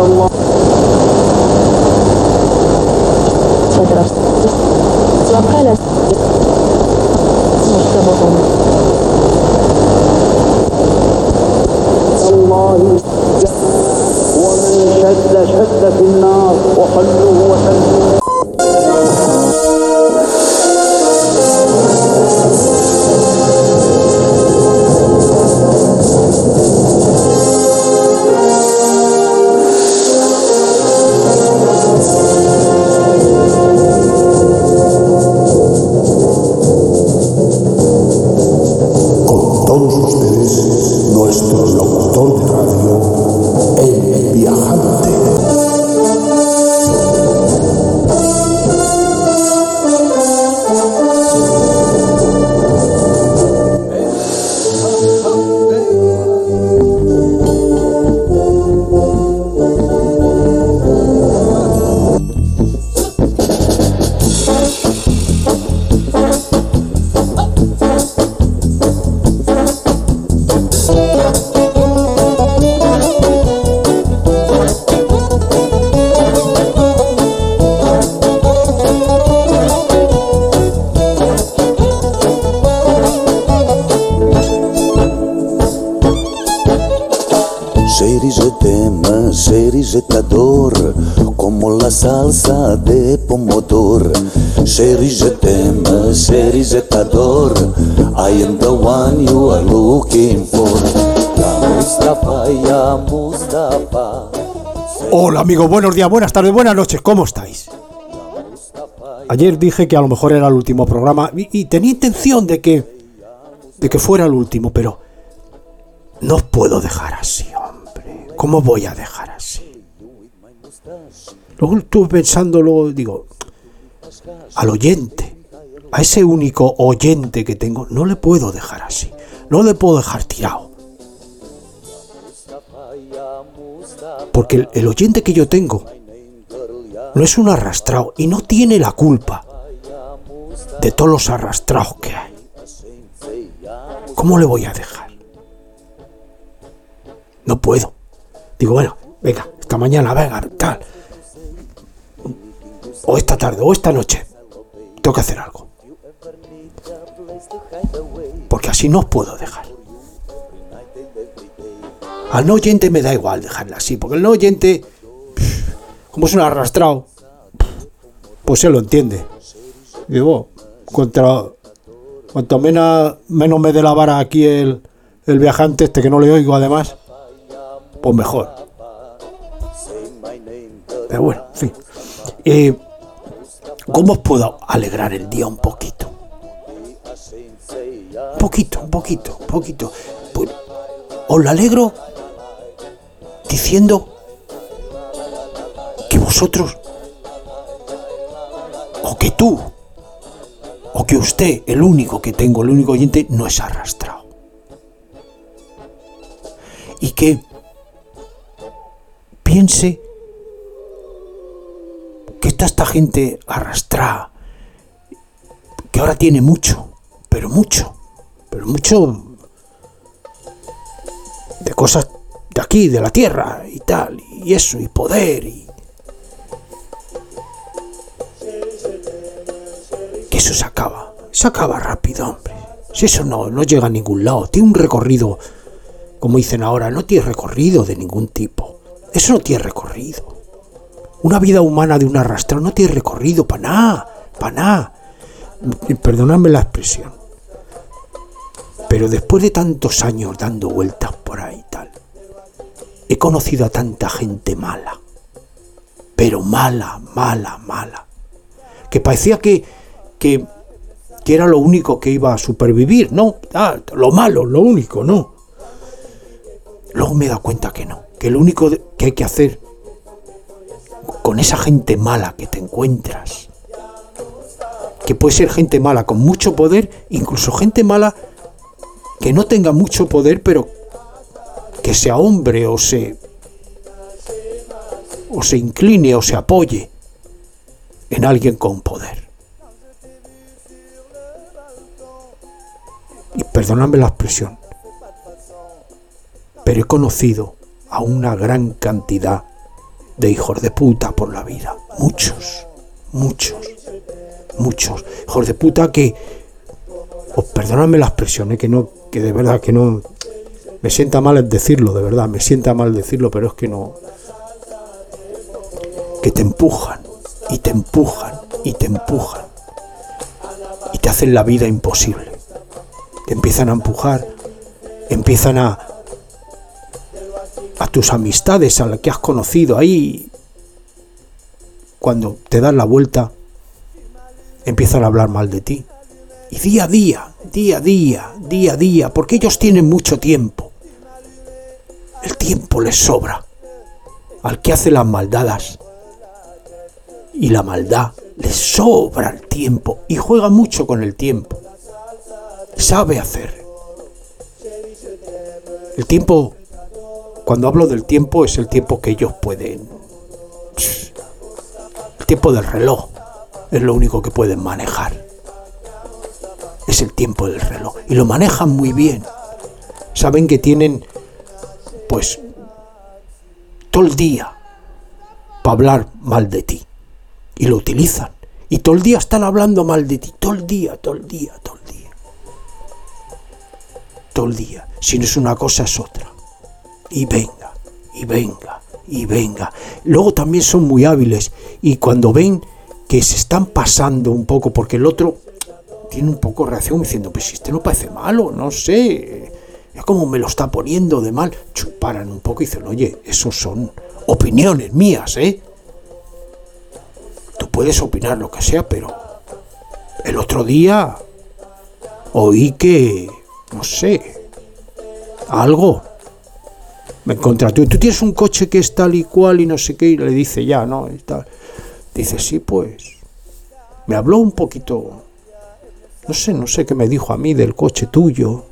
الله فترة وقال مرتبط الله ومن شد في النار وخلوه وسلموه. Como la salsa de pomodoro. Chérie, je t'aime, chérie, je t'adore. I am the one you are looking for. La Mustafa, ya Mustafa. Hola amigos, buenos días, buenas tardes, buenas noches, ¿cómo estáis? Ayer dije que a lo mejor era el último programa y tenía intención de que fuera el último, pero no os puedo dejar así, hombre. ¿Cómo voy a dejar así? Luego estuve pensando, luego digo, al oyente, a ese único oyente que tengo, no le puedo dejar así, no le puedo dejar tirado. Porque el oyente que yo tengo no es un arrastrado y no tiene la culpa de todos los arrastrados que hay. ¿Cómo le voy a dejar? No puedo. Digo, bueno, venga, esta mañana, venga, tal. O esta tarde, o esta noche. Tengo que hacer algo. Porque así no os puedo dejar. Al no oyente me da igual dejarla así, porque el no oyente, como es un arrastrado, pues se lo entiende. Digo, cuanto menos me dé la vara aquí el viajante este, que no le oigo además, pues mejor. Pero bueno, en fin. ¿Cómo os puedo alegrar el día un poquito? Un poquito. Pues, os lo alegro diciendo que vosotros, o que tú, o que usted, el único oyente, no es arrastrado. Y que piense que está esta gente arrastrada, que ahora tiene mucho de cosas de aquí, de la tierra y tal, y eso, y poder, y que eso se acaba rápido, hombre. Si eso no llega a ningún lado, tiene un recorrido, como dicen ahora, no tiene recorrido de ningún tipo. Eso no tiene recorrido. Una vida humana de un arrastrado no tiene recorrido para nada. Perdonadme la expresión. Pero después de tantos años dando vueltas por ahí y tal, he conocido a tanta gente mala. Pero mala. Que parecía que era lo único que iba a supervivir, ¿no? Lo malo, lo único, no. Luego me he dado cuenta que no. Que lo único que hay que hacer con esa gente mala que te encuentras, que puede ser gente mala con mucho poder, incluso gente mala que no tenga mucho poder, pero que sea hombre o se incline o se apoye en alguien con poder. Y perdonadme la expresión, pero he conocido a una gran cantidad de hijos de puta por la vida. Muchos. Hijos de puta que... perdóname la expresión, que de verdad que no... Me sienta mal decirlo, de verdad, me sienta mal decirlo, pero es que no... Que te empujan, y te empujan, y te empujan. Y te hacen la vida imposible. Te empiezan a empujar, empiezan a tus amistades, a las que has conocido ahí, cuando te das la vuelta, empiezan a hablar mal de ti. Y día a día, porque ellos tienen mucho tiempo. El tiempo les sobra. Al que hace las maldades y la maldad, les sobra el tiempo y juega mucho con el tiempo. Sabe hacer. El tiempo, cuando hablo del tiempo, es el tiempo que ellos pueden. El tiempo del reloj es lo único que pueden manejar. Es el tiempo del reloj. Y lo manejan muy bien. Saben que tienen, pues, todo el día para hablar mal de ti. Y lo utilizan. Y todo el día están hablando mal de ti. Todo el día. Si no es una cosa, es otra. Y venga. Luego también son muy hábiles. Y cuando ven que se están pasando un poco, porque el otro tiene un poco de reacción diciendo, pues si este no parece malo, no sé, es como me lo está poniendo de mal. Paran un poco y dicen, oye, esos son opiniones mías, Tú puedes opinar lo que sea, pero el otro día oí que, no sé, algo me encontré. Tú tienes un coche que es tal y cual y no sé qué, y le dice ya, ¿no? Y tal. Dice, sí, pues, me habló un poquito, no sé qué me dijo a mí del coche tuyo.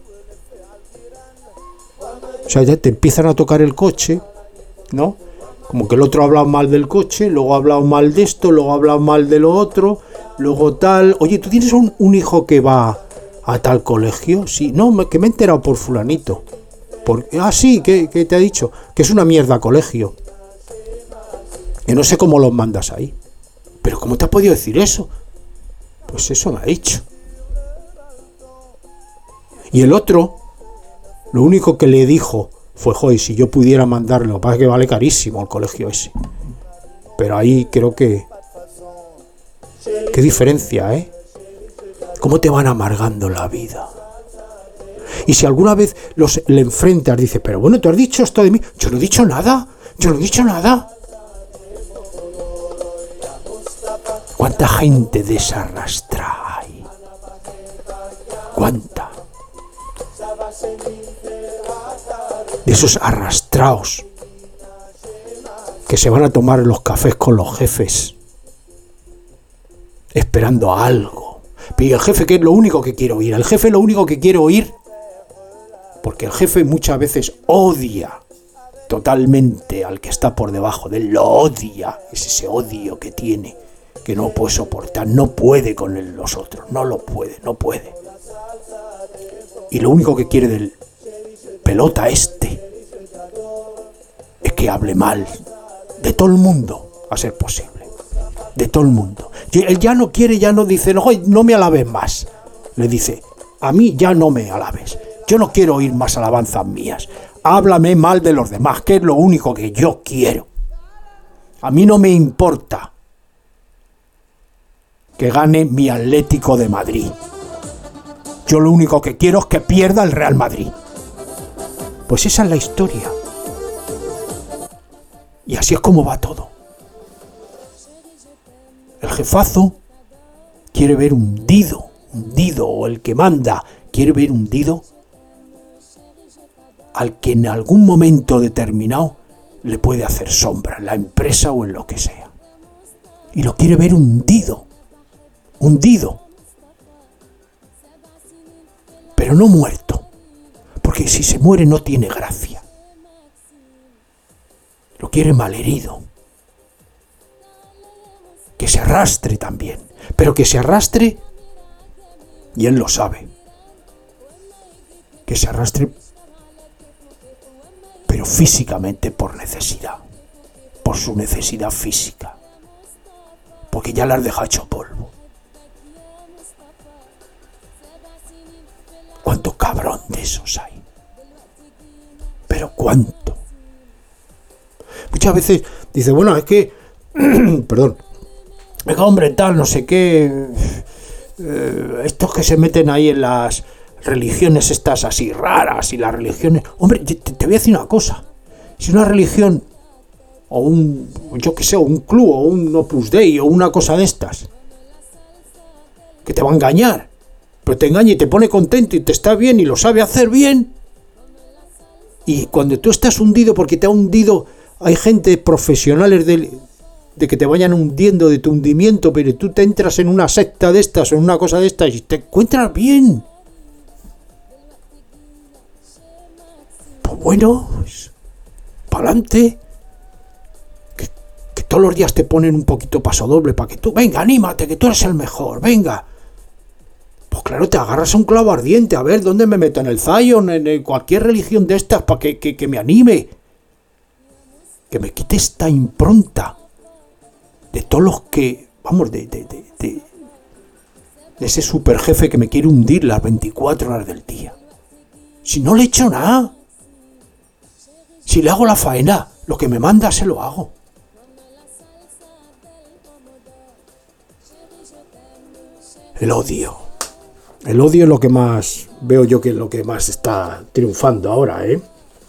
O sea, ya te empiezan a tocar el coche, ¿no? Como que el otro ha hablado mal del coche, luego ha hablado mal de esto, luego ha hablado mal de lo otro, luego tal. Oye, ¿tú tienes un hijo que va a tal colegio? Sí, no, que me he enterado por fulanito. Sí, ¿qué te ha dicho? Que es una mierda colegio. Y no sé cómo los mandas ahí. ¿Pero cómo te ha podido decir eso? Pues eso me ha dicho. Y el otro, lo único que le dijo fue, joder, si yo pudiera mandarlo, lo que pasa es que vale carísimo el colegio ese. Pero ahí creo que... Qué diferencia, ¿Cómo te van amargando la vida? Y si alguna vez le enfrentas, dice, pero bueno, ¿tú has dicho esto de mí? Yo no he dicho nada. ¿Cuánta gente desarrastra hay? ¿Cuánta? De esos arrastraos que se van a tomar los cafés con los jefes esperando a algo. Pero el jefe, ¿qué es lo único que quiere oír? El jefe lo único que quiere oír, porque el jefe muchas veces odia totalmente al que está por debajo de él, lo odia, es ese odio que tiene, que no puede soportar, no puede con los otros, no puede. Y lo único que quiere del pelota es que hable mal de todo el mundo, a ser posible, de todo el mundo. Él ya no quiere, ya no dice, no me alabes más, le dice, a mí ya no me alabes, yo no quiero oír más alabanzas mías, háblame mal de los demás, que es lo único que yo quiero. A mí no me importa que gane mi Atlético de Madrid, yo lo único que quiero es que pierda el Real Madrid. Pues esa es la historia. Y así es como va todo. El jefazo quiere ver hundido, o el que manda quiere ver hundido al que en algún momento determinado le puede hacer sombra, en la empresa o en lo que sea. Y lo quiere ver hundido. Pero no muerto, porque si se muere no tiene gracia. Lo quiere malherido. Que se arrastre también, pero que se arrastre, y él lo sabe, que se arrastre, pero físicamente por necesidad. por su necesidad física, porque ya la has dejado hecho polvo. ¿Cuánto cabrón de esos hay? ¿Pero cuánto? Muchas veces dice, bueno, es que perdón, es que hombre, tal, no sé qué, estos que se meten ahí en las religiones estas así raras y las religiones, hombre, te voy a decir una cosa, si una religión o un, yo qué sé, un club o un Opus Dei o una cosa de estas que te va a engañar, pero te engaña y te pone contento y te está bien y lo sabe hacer bien, y cuando tú estás hundido porque te ha hundido, hay gente profesionales de que te vayan hundiendo de tu hundimiento, pero tú te entras en una secta de estas o en una cosa de estas y te encuentras bien. Pues bueno, pues, para adelante. Que todos los días te ponen un poquito paso doble para que tú, venga, anímate, que tú eres el mejor, venga. Pues claro, te agarras a un clavo ardiente, a ver dónde me meto, en el Zion, en cualquier religión de estas, para que me anime. Que me quite esta impronta de todos los que, vamos, de ese super jefe que me quiere hundir las 24 horas del día. Si no le he hecho nada. Si le hago la faena, lo que me manda se lo hago. El odio. El odio es lo que más veo yo, que es lo que más está triunfando ahora, ¿eh?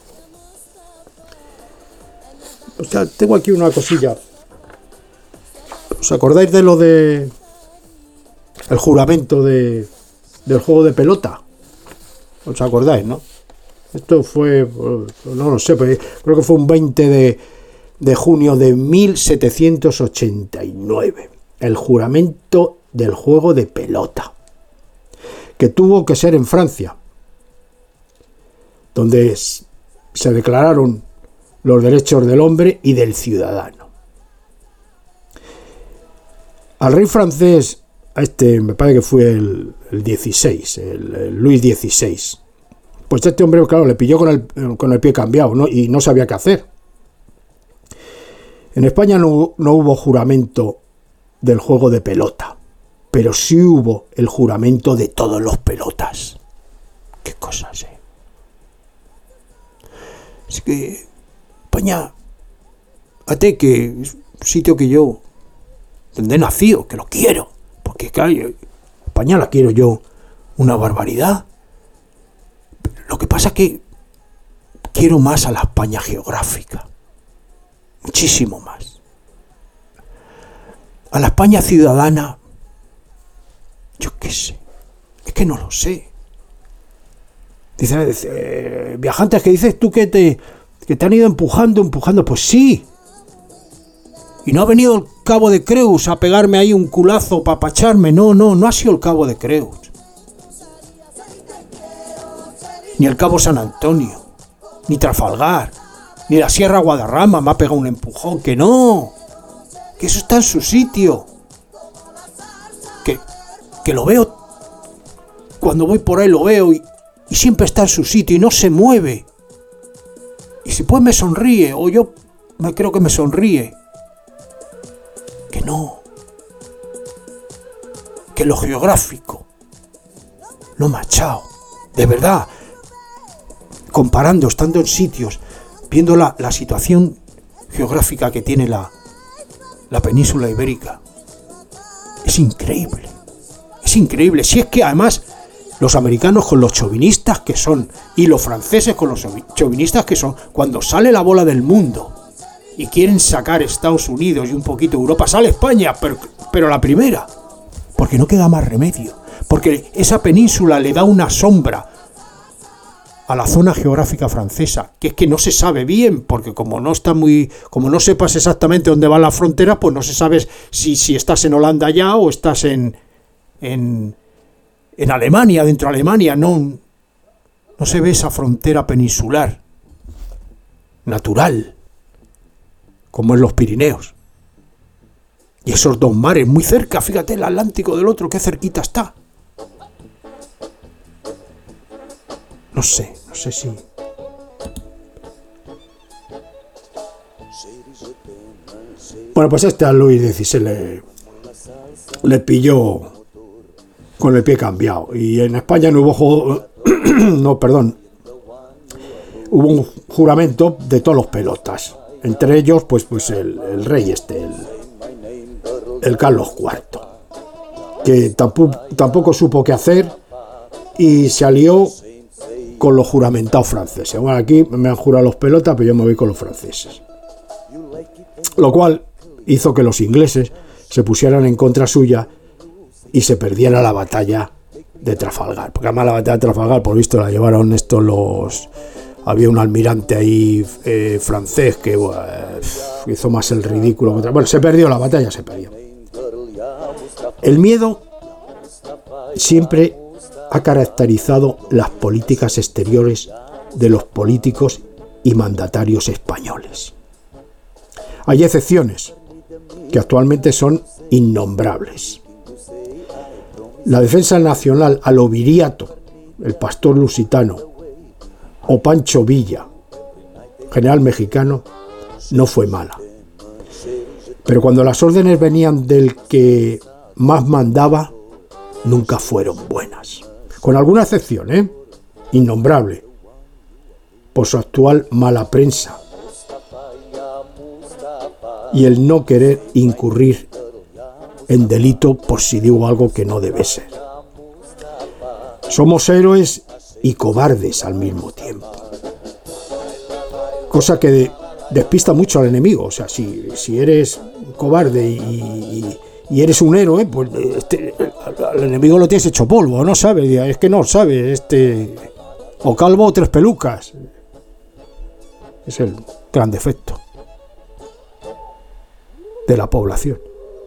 O sea, tengo aquí una cosilla. ¿Os acordáis de lo de el juramento del juego de pelota? ¿Os acordáis, no? Esto fue, no lo sé, pero creo que fue un 20 de junio de 1789. El juramento del juego de pelota, que tuvo que ser en Francia, donde se declararon los derechos del hombre y del ciudadano. Al rey francés, a este me parece que fue el 16, el Luis XVI, pues este hombre, claro, le pilló con el pie cambiado, ¿no? Y no sabía qué hacer. En España no hubo juramento del juego de pelota, pero sí hubo el juramento de todos los pelotas. Qué cosas, ¿eh? Es que España, fíjate que es un sitio que yo, donde he nacido, que lo quiero, porque claro, España la quiero yo una barbaridad. Lo que pasa es que quiero más a la España geográfica, muchísimo más. A la España ciudadana, yo qué sé, es que no lo sé. Dice, viajantes, que dices tú que te han ido empujando, pues sí. Y no ha venido el cabo de Creus a pegarme ahí un culazo para apacharme, no ha sido el cabo de Creus. Ni el cabo San Antonio, ni Trafalgar, ni la Sierra Guadarrama me ha pegado un empujón, que no, que eso está en su sitio, que lo veo, cuando voy por ahí lo veo y siempre está en su sitio y no se mueve, y si pues me sonríe, o yo me creo que me sonríe, que no, que lo geográfico no me ha echado, de verdad. Comparando, estando en sitios, viendo la situación geográfica que tiene la península ibérica, es increíble, si es que además los americanos con los chauvinistas que son, y los franceses con los chauvinistas que son, cuando sale la bola del mundo y quieren sacar Estados Unidos y un poquito Europa, sale España, pero la primera, porque no queda más remedio, porque esa península le da una sombra a la zona geográfica francesa, que es que no se sabe bien, porque como no sepas exactamente dónde van las fronteras, pues no se sabe si estás en Holanda ya o estás en Alemania, dentro de Alemania, no se ve esa frontera peninsular natural, como en los Pirineos. Y esos dos mares muy cerca, fíjate, el Atlántico del otro, qué cerquita está. No sé si... Bueno, pues a Luis XVI le pilló con el pie cambiado. Y en España no hubo hubo un juramento de todos los pelotas. Entre ellos, pues el rey el Carlos IV, que tampoco supo qué hacer y se alió con los juramentados franceses. Bueno, aquí me han jurado los pelotas, pero yo me voy con los franceses. Lo cual hizo que los ingleses se pusieran en contra suya y se perdiera la batalla de Trafalgar. Porque además la batalla de Trafalgar, por visto, la llevaron había un almirante ahí francés que hizo más el ridículo. Bueno, se perdió la batalla, se perdió. El miedo siempre ha caracterizado las políticas exteriores de los políticos y mandatarios españoles. Hay excepciones que actualmente son innombrables. La defensa nacional a lo Viriato, el pastor lusitano, o Pancho Villa, general mexicano, no fue mala. Pero cuando las órdenes venían del que más mandaba, nunca fueron buenas. Con alguna excepción, innombrable, por su actual mala prensa y el no querer incurrir en delito por si digo algo que no debe ser. Somos héroes y cobardes al mismo tiempo, cosa que despista mucho al enemigo. O sea, si eres cobarde y eres un héroe, pues al enemigo lo tienes hecho polvo, no sabe, es que no sabe, o calvo o tres pelucas. Es el gran defecto de la población.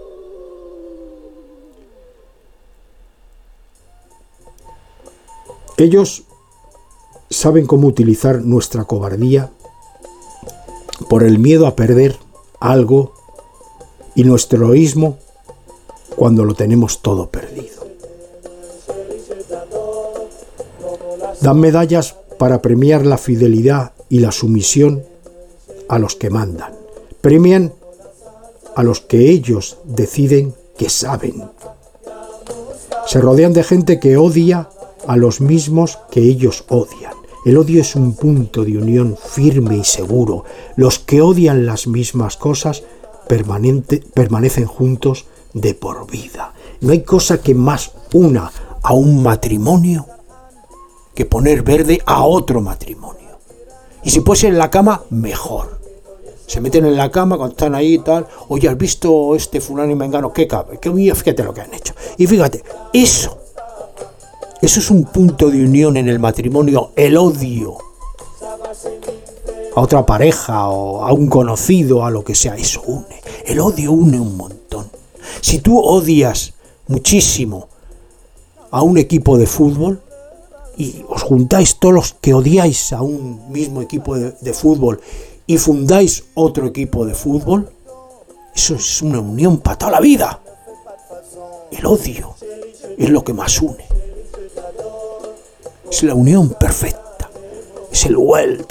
Ellos saben cómo utilizar nuestra cobardía por el miedo a perder algo y nuestro heroísmo cuando lo tenemos todo perdido. Dan medallas para premiar la fidelidad y la sumisión a los que mandan. Premian a los que ellos deciden que saben. Se rodean de gente que odia a los mismos que ellos odian. El odio es un punto de unión firme y seguro. Los que odian las mismas cosas permanecen juntos de por vida. No hay cosa que más una a un matrimonio que poner verde a otro matrimonio. Y si puede ser en la cama, mejor. Se meten en la cama cuando están ahí y tal. Oye, ¿has visto fulano y mengano? ¿Qué cabe? Fíjate lo que han hecho. Y fíjate, eso es un punto de unión en el matrimonio. El odio a otra pareja o a un conocido, a lo que sea, eso une. El odio une un montón. Si tú odias muchísimo a un equipo de fútbol y os juntáis todos los que odiáis a un mismo equipo de fútbol y fundáis otro equipo de fútbol, eso es una unión para toda la vida. El odio es lo que más une. Es la unión perfecta. Es el weld.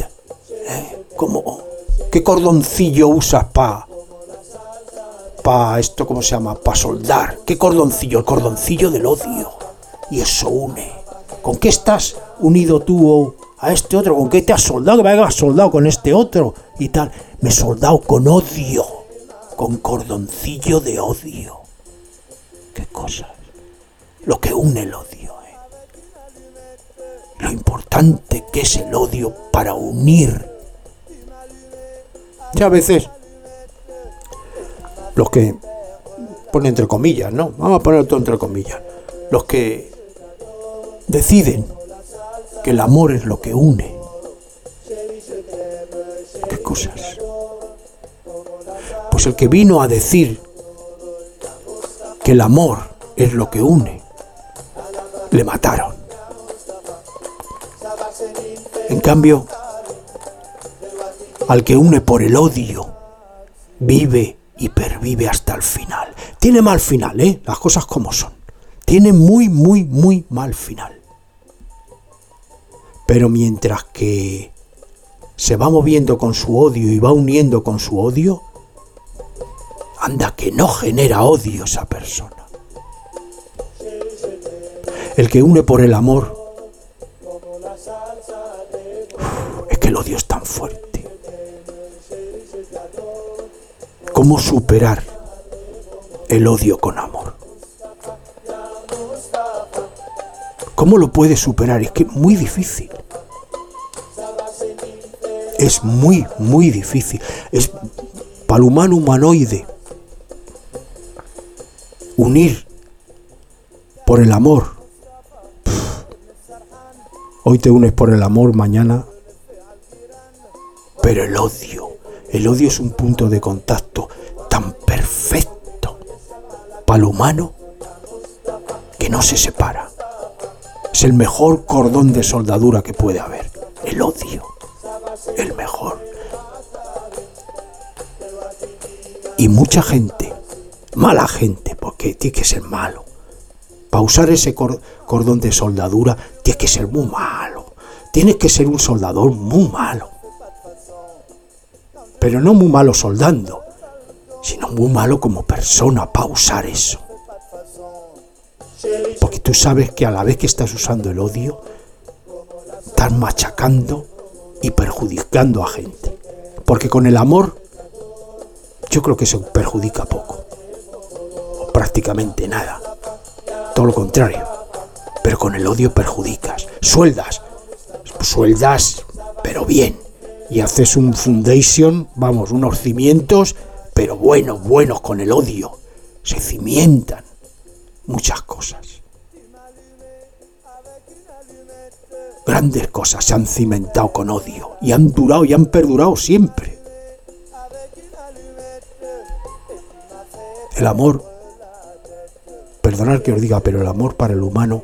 ¿Qué cordoncillo usas para esto? ¿Cómo se llama? Para soldar. ¿Qué cordoncillo? El cordoncillo del odio. Y eso une. ¿Con qué estás unido tú a este otro? ¿Con qué te has soldado? Que me hayas soldado con este otro y tal. Me he soldado con odio. Con cordoncillo de odio. ¿Qué cosas? Lo que une el odio. Lo importante que es el odio para unir. Y a veces los que ponen entre comillas, ¿no? Vamos a poner todo entre comillas. Los que deciden que el amor es lo que une. ¿Qué cosas? Pues el que vino a decir que el amor es lo que une, le mataron. En cambio, al que une por el odio, vive y pervive hasta el final. Tiene mal final, las cosas como son. Tiene muy, muy, muy mal final. Pero mientras que se va moviendo con su odio y va uniendo con su odio, anda que no genera odio esa persona. El que une por el amor, es que el odio es tan fuerte. ¿Cómo superar el odio con amor? ¿Cómo lo puedes superar? Es que es muy difícil. Es muy, muy difícil. Es para el humano humanoide. Unir por el amor. Hoy te unes por el amor, mañana. Pero el odio es un punto de contacto tan perfecto para el humano que no se separa. Es el mejor cordón de soldadura que puede haber. El odio. El mejor. Y mucha gente, mala gente, porque tiene que ser malo. Para usar ese cordón de soldadura, tienes que ser muy malo. Tienes que ser un soldador muy malo. Pero no muy malo soldando, sino muy malo como persona para usar eso. Porque tú sabes que a la vez que estás usando el odio, estás machacando y perjudicando a gente. Porque con el amor, yo creo que se perjudica poco. O prácticamente nada. Todo lo contrario. Pero con el odio perjudicas. Sueldas, pero bien. Y haces un foundation, vamos, unos cimientos, pero buenos con el odio. Se cimientan muchas cosas. Grandes cosas se han cimentado con odio y han durado y han perdurado siempre. El amor, perdonad que os diga, pero el amor para el humano,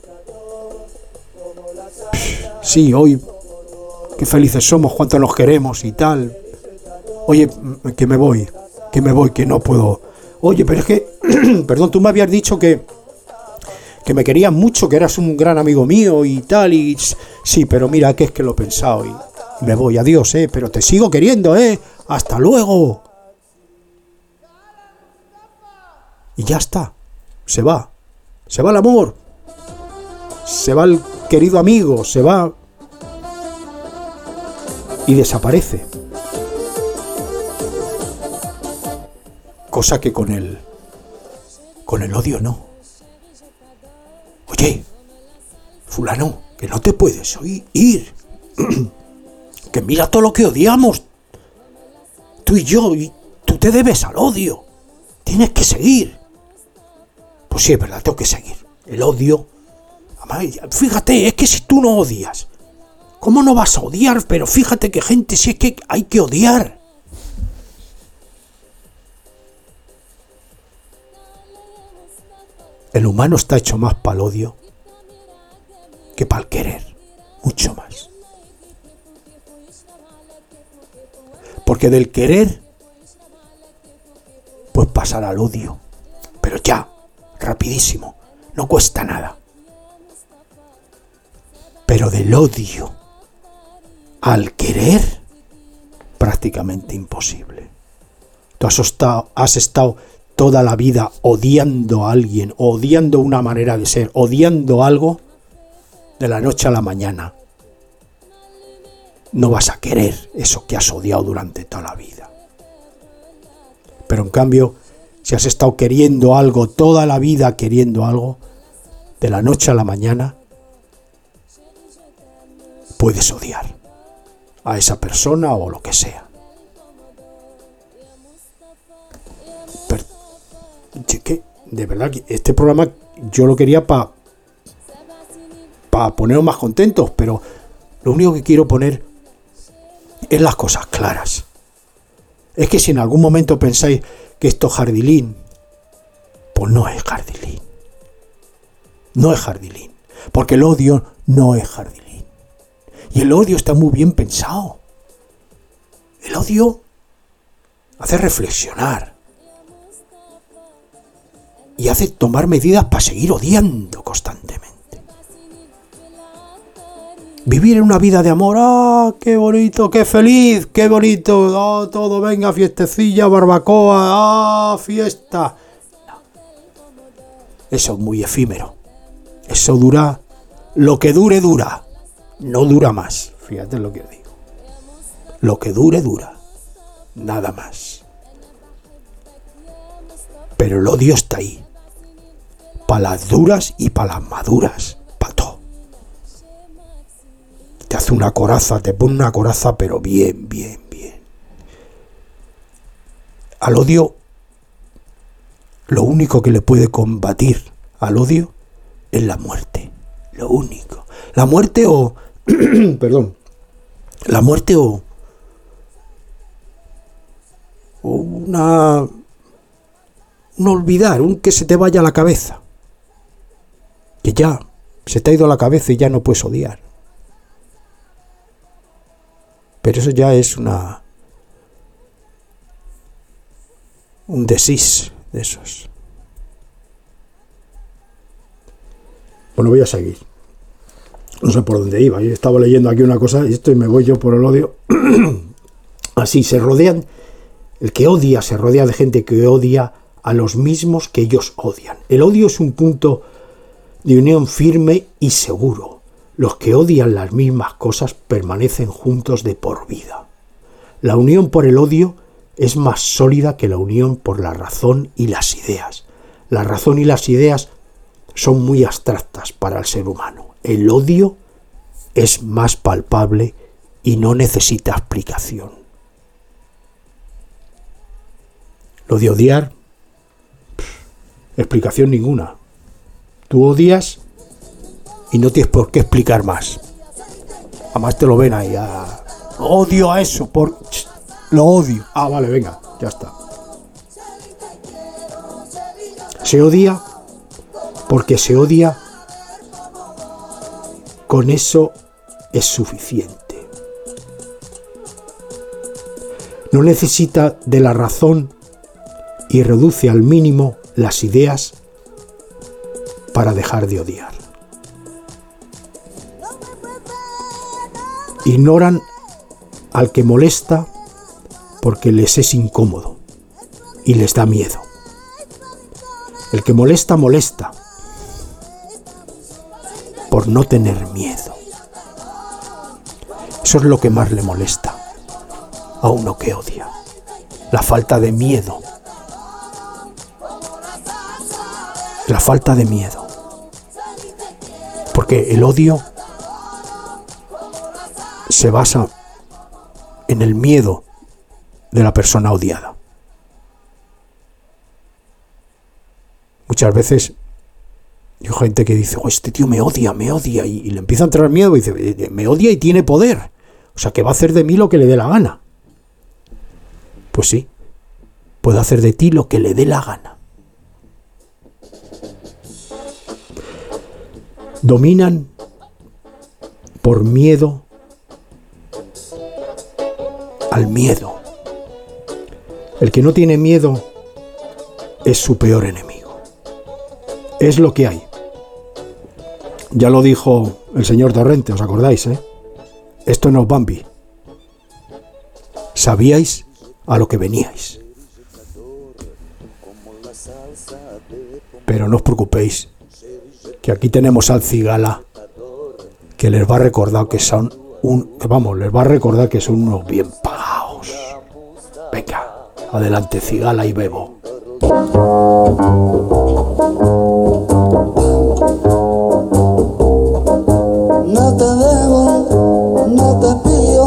sí, hoy, qué felices somos, cuánto nos queremos y tal. Oye, que me voy, que no puedo. Oye, pero es que, perdón, tú me habías dicho que me querías mucho, que eras un gran amigo mío y tal, y sí, pero mira, que es que lo he pensado y me voy, adiós, pero te sigo queriendo, hasta luego. Y ya está, se va el amor, se va el querido amigo, se va y desaparece. Cosa que con el odio no. Oye, fulano, que no te puedes ir. Que mira todo lo que odiamos. Tú y yo, y tú te debes al odio. Tienes que seguir. Pues sí, es verdad, tengo que seguir. El odio. Fíjate, es que si tú no odias, ¿cómo no vas a odiar? Pero fíjate que gente, si es que hay que odiar. El humano está hecho más para el odio que para el querer, mucho más. Porque del querer, pues pasar al odio, pero ya, rapidísimo, no cuesta nada. Pero del odio al querer, prácticamente imposible. Tú has estado toda la vida odiando a alguien, odiando una manera de ser, odiando algo, de la noche a la mañana. No vas a querer eso que has odiado durante toda la vida. Pero en cambio, si has estado queriendo algo, toda la vida queriendo algo, de la noche a la mañana, puedes odiar a esa persona o lo que sea. Que de verdad que este programa yo lo quería para poneros más contentos, pero lo único que quiero poner es las cosas claras. Es que si en algún momento pensáis que esto es jardilín, pues no es jardilín. No es jardilín, porque el odio no es jardilín. Y el odio está muy bien pensado. El odio hace reflexionar y hace tomar medidas para seguir odiando constantemente. vivir una vida de amor. ¡Ah, qué bonito, qué feliz, qué bonito! ¡Ah, todo, venga, fiestecilla, barbacoa! ¡Ah, fiesta! No. Eso es muy efímero. Eso dura, lo que dure, dura. No dura más. Fíjate lo que digo. Lo que dure, dura. Nada más. Pero el odio está ahí. Para las duras y para las maduras. Para todo. Te hace una coraza, te pone una coraza, pero bien, bien, bien. Al odio, lo único que le puede combatir al odio es la muerte. Lo único. La muerte o... perdón. La muerte o una... un olvidar, un que se te vaya a la cabeza. Que ya se te ha ido a la cabeza y ya no puedes odiar. Pero eso ya es un desís de esos. Bueno, voy a seguir. No sé por dónde iba. Yo estaba leyendo aquí una cosa y esto y me voy yo por el odio. Así, se rodean. El que odia se rodea de gente que odia a los mismos que ellos odian. El odio es un punto de unión firme y seguro. Los que odian las mismas cosas permanecen juntos de por vida. La unión por el odio es más sólida que la unión por la razón y las ideas. La razón y las ideas son muy abstractas para el ser humano. El odio es más palpable y no necesita explicación. Lo de odiar, explicación ninguna. Tú odias y no tienes por qué explicar más. Además te lo ven ahí. Odio a eso, lo odio. Ah, vale, venga, ya está. Se odia porque se odia. Con eso es suficiente. No necesita de la razón y reduce al mínimo las ideas para dejar de odiar. Ignoran al que molesta porque les es incómodo y les da miedo. El que molesta, molesta por no tener miedo. Eso es lo que más le molesta a uno que odia. La falta de miedo. La falta de miedo. Porque el odio se basa en el miedo de la persona odiada. Muchas veces hay gente que dice, este tío me odia, y le empieza a entrar miedo y dice, me odia y tiene poder. O sea, que va a hacer de mí lo que le dé la gana. Pues sí, puede hacer de ti lo que le dé la gana. Dominan por miedo al miedo. El que no tiene miedo es su peor enemigo. Es lo que hay. Ya lo dijo el señor Torrente, ¿os acordáis? Esto no es Bambi. Sabíais a lo que veníais. Pero no os preocupéis, que aquí tenemos al Cigala, que les va a recordar que son les va a recordar que son unos bien pagados. Venga, adelante Cigala y Bebo. No te debo, no te pido,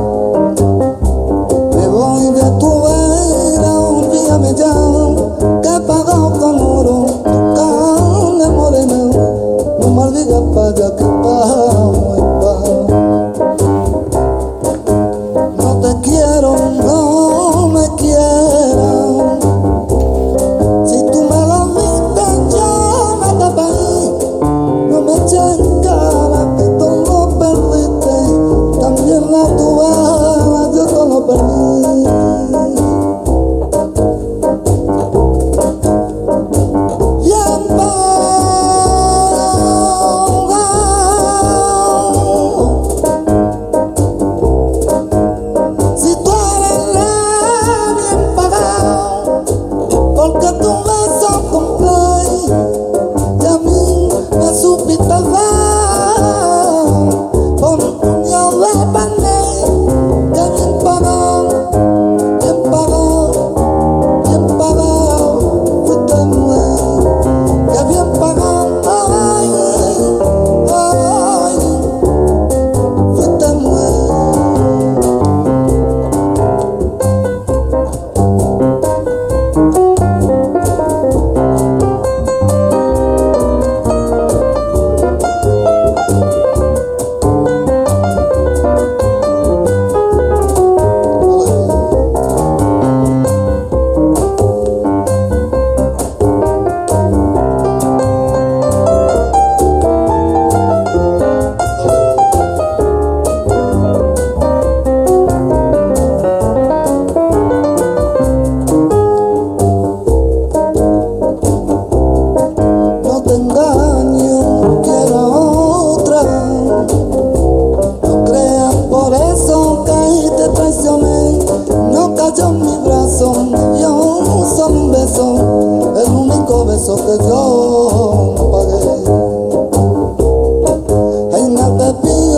me voy de tu vera, un día me llamo, que he pagado con oro, tu carne morena, no me olvides para allá que pago el pago. No te quiero, no me quieras, si tú me lo dices yo me tapé, no me eches en cara que todo lo perdiste, también la tuya yo todo lo perdí. yo no pagué. Ay, nada mío,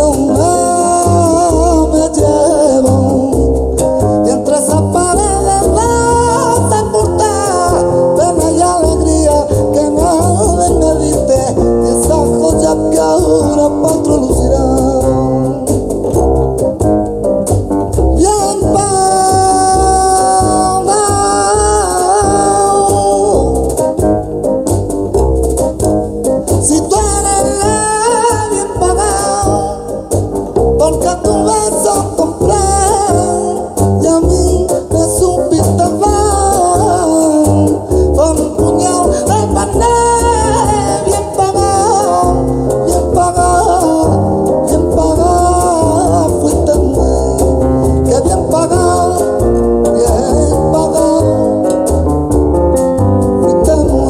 me llevo. Y entre esas paredes de sepultar pena y alegría que nadie me diste. Y esas joyas que ahora pa' otro lucirán. Bien pagado. Si tú eres bien pagado, porque tu beso compré y a mí me supiste dar por un puñado de pané. Bien pagado, bien pagado, bien pagado, fuiste muy, que bien pagado, fuiste muy.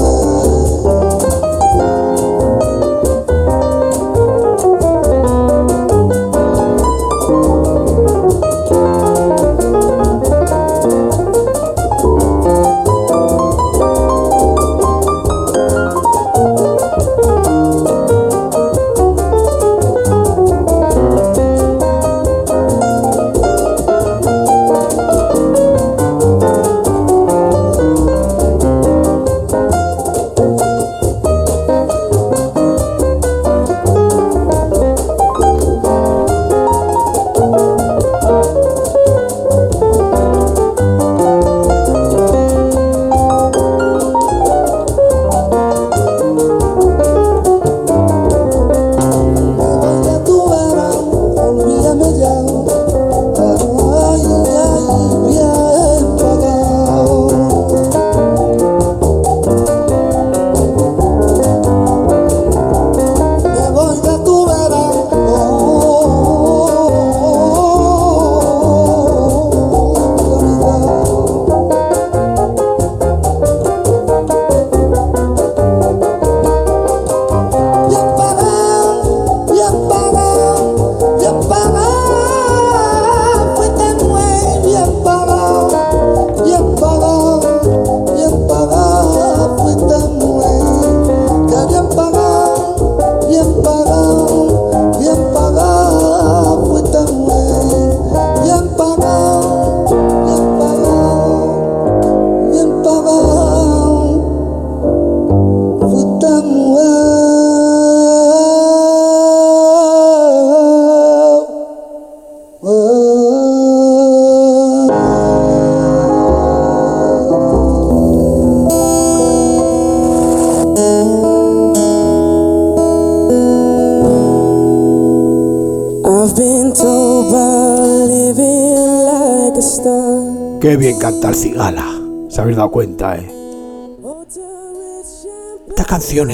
De tu vera, olvídame ya. Ay, ay, bien pagado. Me voy de tu vera, bien pagado, bien pagado, bien pagado, fuiste muy bien pagado, bien pagado, bien pagado, fuiste muy, que bien pagado, bien pagado, bien pagado, fuiste muy, bien pagado, bien pagado, bien pagado, fuiste muy. I've been told by living like a star. Qué bien canta el Cigala. Se habéis dado cuenta, Esta canción,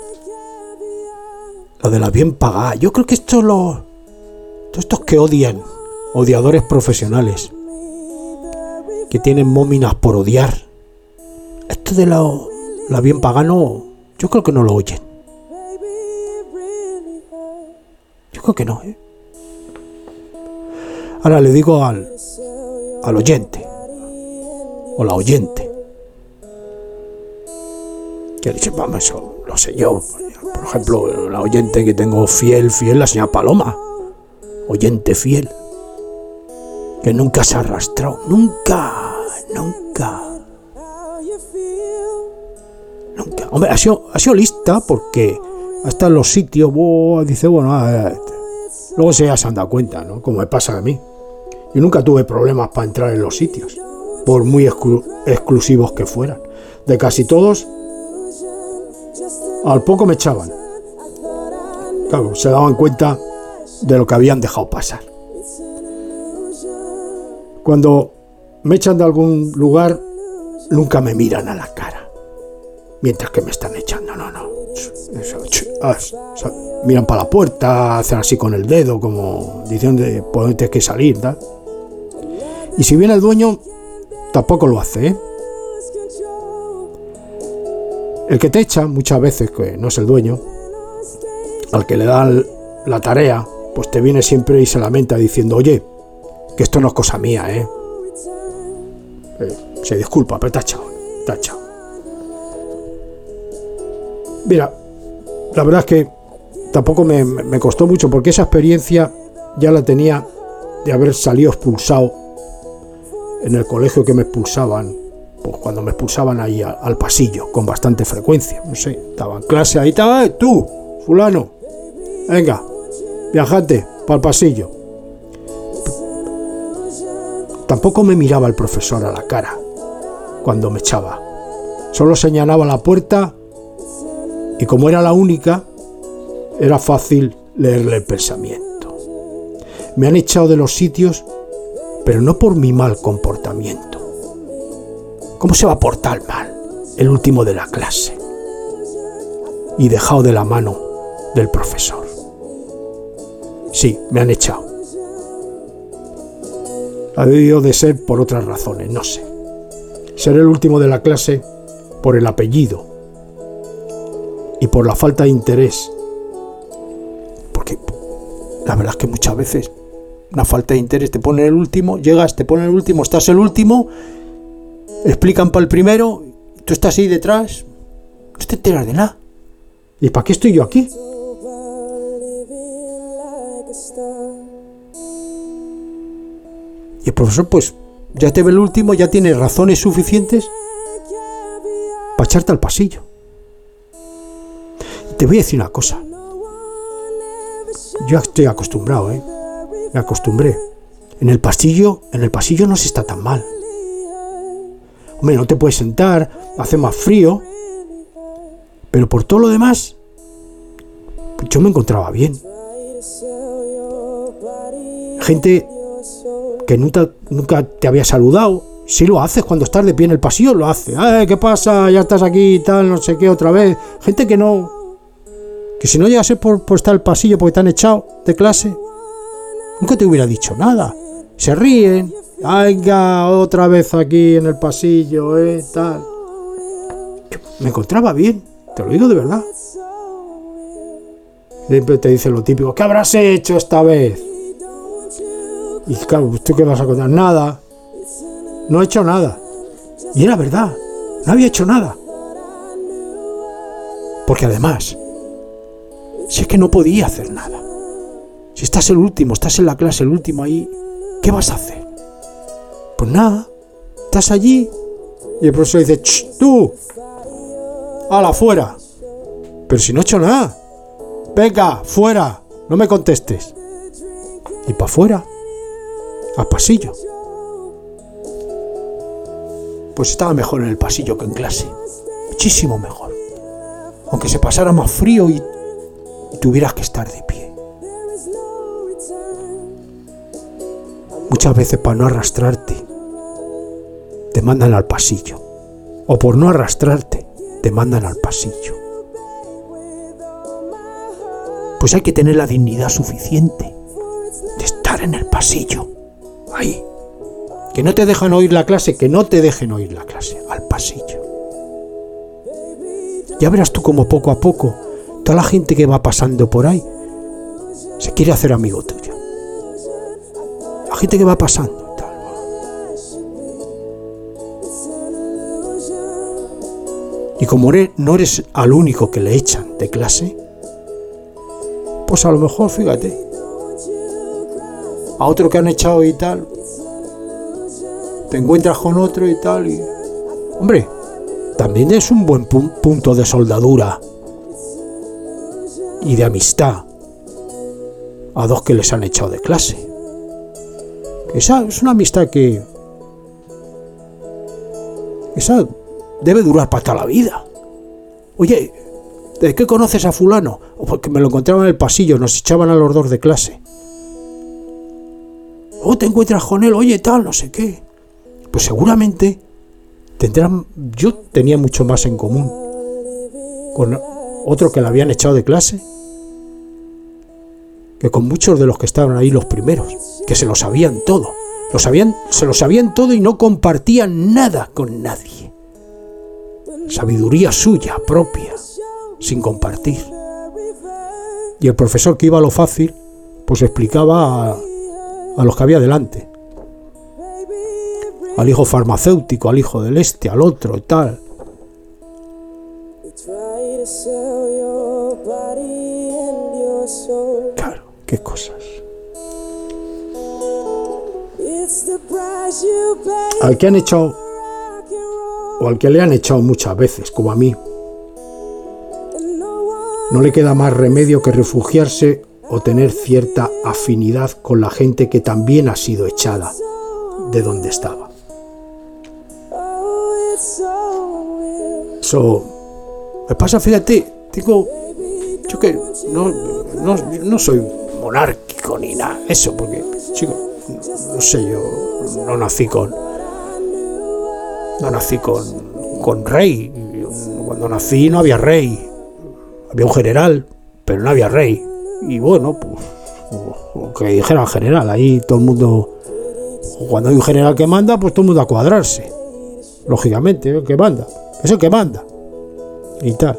lo de la bien pagada. Yo creo que todos estos que odian, odiadores profesionales, que tienen móminas por odiar, esto de la bien pagada no, yo creo que no lo oyen. Yo creo que no, Ahora le digo al oyente, o la oyente, que dice, vamos, eso lo sé yo. Por ejemplo, la oyente que tengo fiel, la señora Paloma. Oyente fiel. Que nunca se ha arrastrado. Nunca. Hombre, ha sido lista porque hasta en los sitios, dice, bueno, luego ya se han dado cuenta, ¿no? Como me pasa a mí. Yo nunca tuve problemas para entrar en los sitios, por muy exclusivos que fueran. De casi todos, al poco me echaban. Claro, se daban cuenta de lo que habían dejado pasar. Cuando me echan de algún lugar, nunca me miran a la cara, mientras que me están echando. No. Miran para la puerta, hacen así con el dedo, como diciendo, pues tienes que salir, ¿tal? Y si viene el dueño, tampoco lo hace, El que te echa, muchas veces, que no es el dueño, al que le dan la tarea, pues te viene siempre y se lamenta diciendo, oye, que esto no es cosa mía, se disculpa, pero te ha echado. Mira, la verdad es que tampoco me costó mucho, porque esa experiencia ya la tenía de haber salido expulsado en el colegio, que me expulsaban, pues cuando me expulsaban ahí al pasillo con bastante frecuencia. No sé, estaba en clase ahí, estaba, tú, fulano, venga, viajante, para el pasillo. Tampoco me miraba el profesor a la cara cuando me echaba. Solo señalaba la puerta y como era la única, era fácil leerle el pensamiento. Me han echado de los sitios, pero no por mi mal comportamiento. ¿Cómo se va a portar mal el último de la clase? Y dejado de la mano del profesor. Sí, me han echado. Ha debido de ser por otras razones, no sé. Ser el último de la clase por el apellido y por la falta de interés. Porque la verdad es que muchas veces una falta de interés, te ponen el último, llegas, te ponen el último, estás el último, explican para el primero, tú estás ahí detrás, no te enteras de nada. ¿Y para qué estoy yo aquí? Y el profesor pues ya te ve el último, ya tiene razones suficientes para echarte al pasillo. Y te voy a decir una cosa. Yo estoy acostumbrado, me acostumbré. En el pasillo no se está tan mal. Hombre, no te puedes sentar, hace más frío. Pero por todo lo demás, yo me encontraba bien. Gente que nunca te había saludado, sí lo haces cuando estás de pie en el pasillo, lo haces. ¿Qué pasa? Ya estás aquí y tal, no sé qué, otra vez. Gente que no, que si no llegase por estar en el pasillo porque te han echado de clase, nunca te hubiera dicho nada. Se ríen. Venga, otra vez aquí en el pasillo, tal. Yo me encontraba bien, te lo digo de verdad. Siempre te dicen lo típico, ¿qué habrás hecho esta vez? Y claro, ¿tú qué vas a contar? Nada. No he hecho nada. Y era verdad, no había hecho nada. Porque además, si es que no podía hacer nada. Si estás el último, estás en la clase, el último ahí, ¿qué vas a hacer? Pues nada, estás allí y el profesor dice, ¡ch, tú! ¡Hala, fuera! Pero si no he hecho nada. Venga, fuera, no me contestes. Y para afuera, al pasillo. Pues estaba mejor en el pasillo que en clase. Muchísimo mejor. Aunque se pasara más frío y tuvieras que estar de pie. Muchas veces para no arrastrarte te mandan al pasillo. O por no arrastrarte te mandan al pasillo. Pues hay que tener la dignidad suficiente de estar en el pasillo. Ahí. Que no te dejan oír la clase, que no te dejen oír la clase. Al pasillo. Ya verás tú como poco a poco toda la gente que va pasando por ahí se quiere hacer amigo tuyo. La gente que va pasando y tal. Y como no eres al único que le echan de clase, pues a lo mejor, fíjate, a otro que han echado y tal, te encuentras con otro y tal, y hombre, también es un buen punto de soldadura y de amistad a dos que les han echado de clase. Esa es una amistad que esa debe durar para toda la vida. Oye, ¿de qué conoces a fulano? Porque me lo encontraba en el pasillo, nos echaban a los dos de clase. Te encuentras con él, oye, tal, no sé qué. Pues seguramente yo tenía mucho más en común con otro que le habían echado de clase que con muchos de los que estaban ahí los primeros, que se lo sabían todo. Se lo sabían todo y no compartían nada con nadie. Sabiduría suya, propia, sin compartir. Y el profesor, que iba a lo fácil, pues explicaba a los que había delante. Al hijo farmacéutico, al hijo del al otro y tal. Qué cosas. Al que han echado, o al que le han echado muchas veces, como a mí, no le queda más remedio que refugiarse o tener cierta afinidad con la gente que también ha sido echada de donde estaba. Eso me pasa, fíjate, digo, yo que no soy monárquico ni nada, eso, porque, chico, no sé, yo no nací con rey. Cuando nací no había rey, había un general, pero no había rey. Y bueno, pues, que dijera el general, ahí todo el mundo, cuando hay un general que manda, pues todo el mundo a cuadrarse, lógicamente, el que manda, es el que manda, y tal.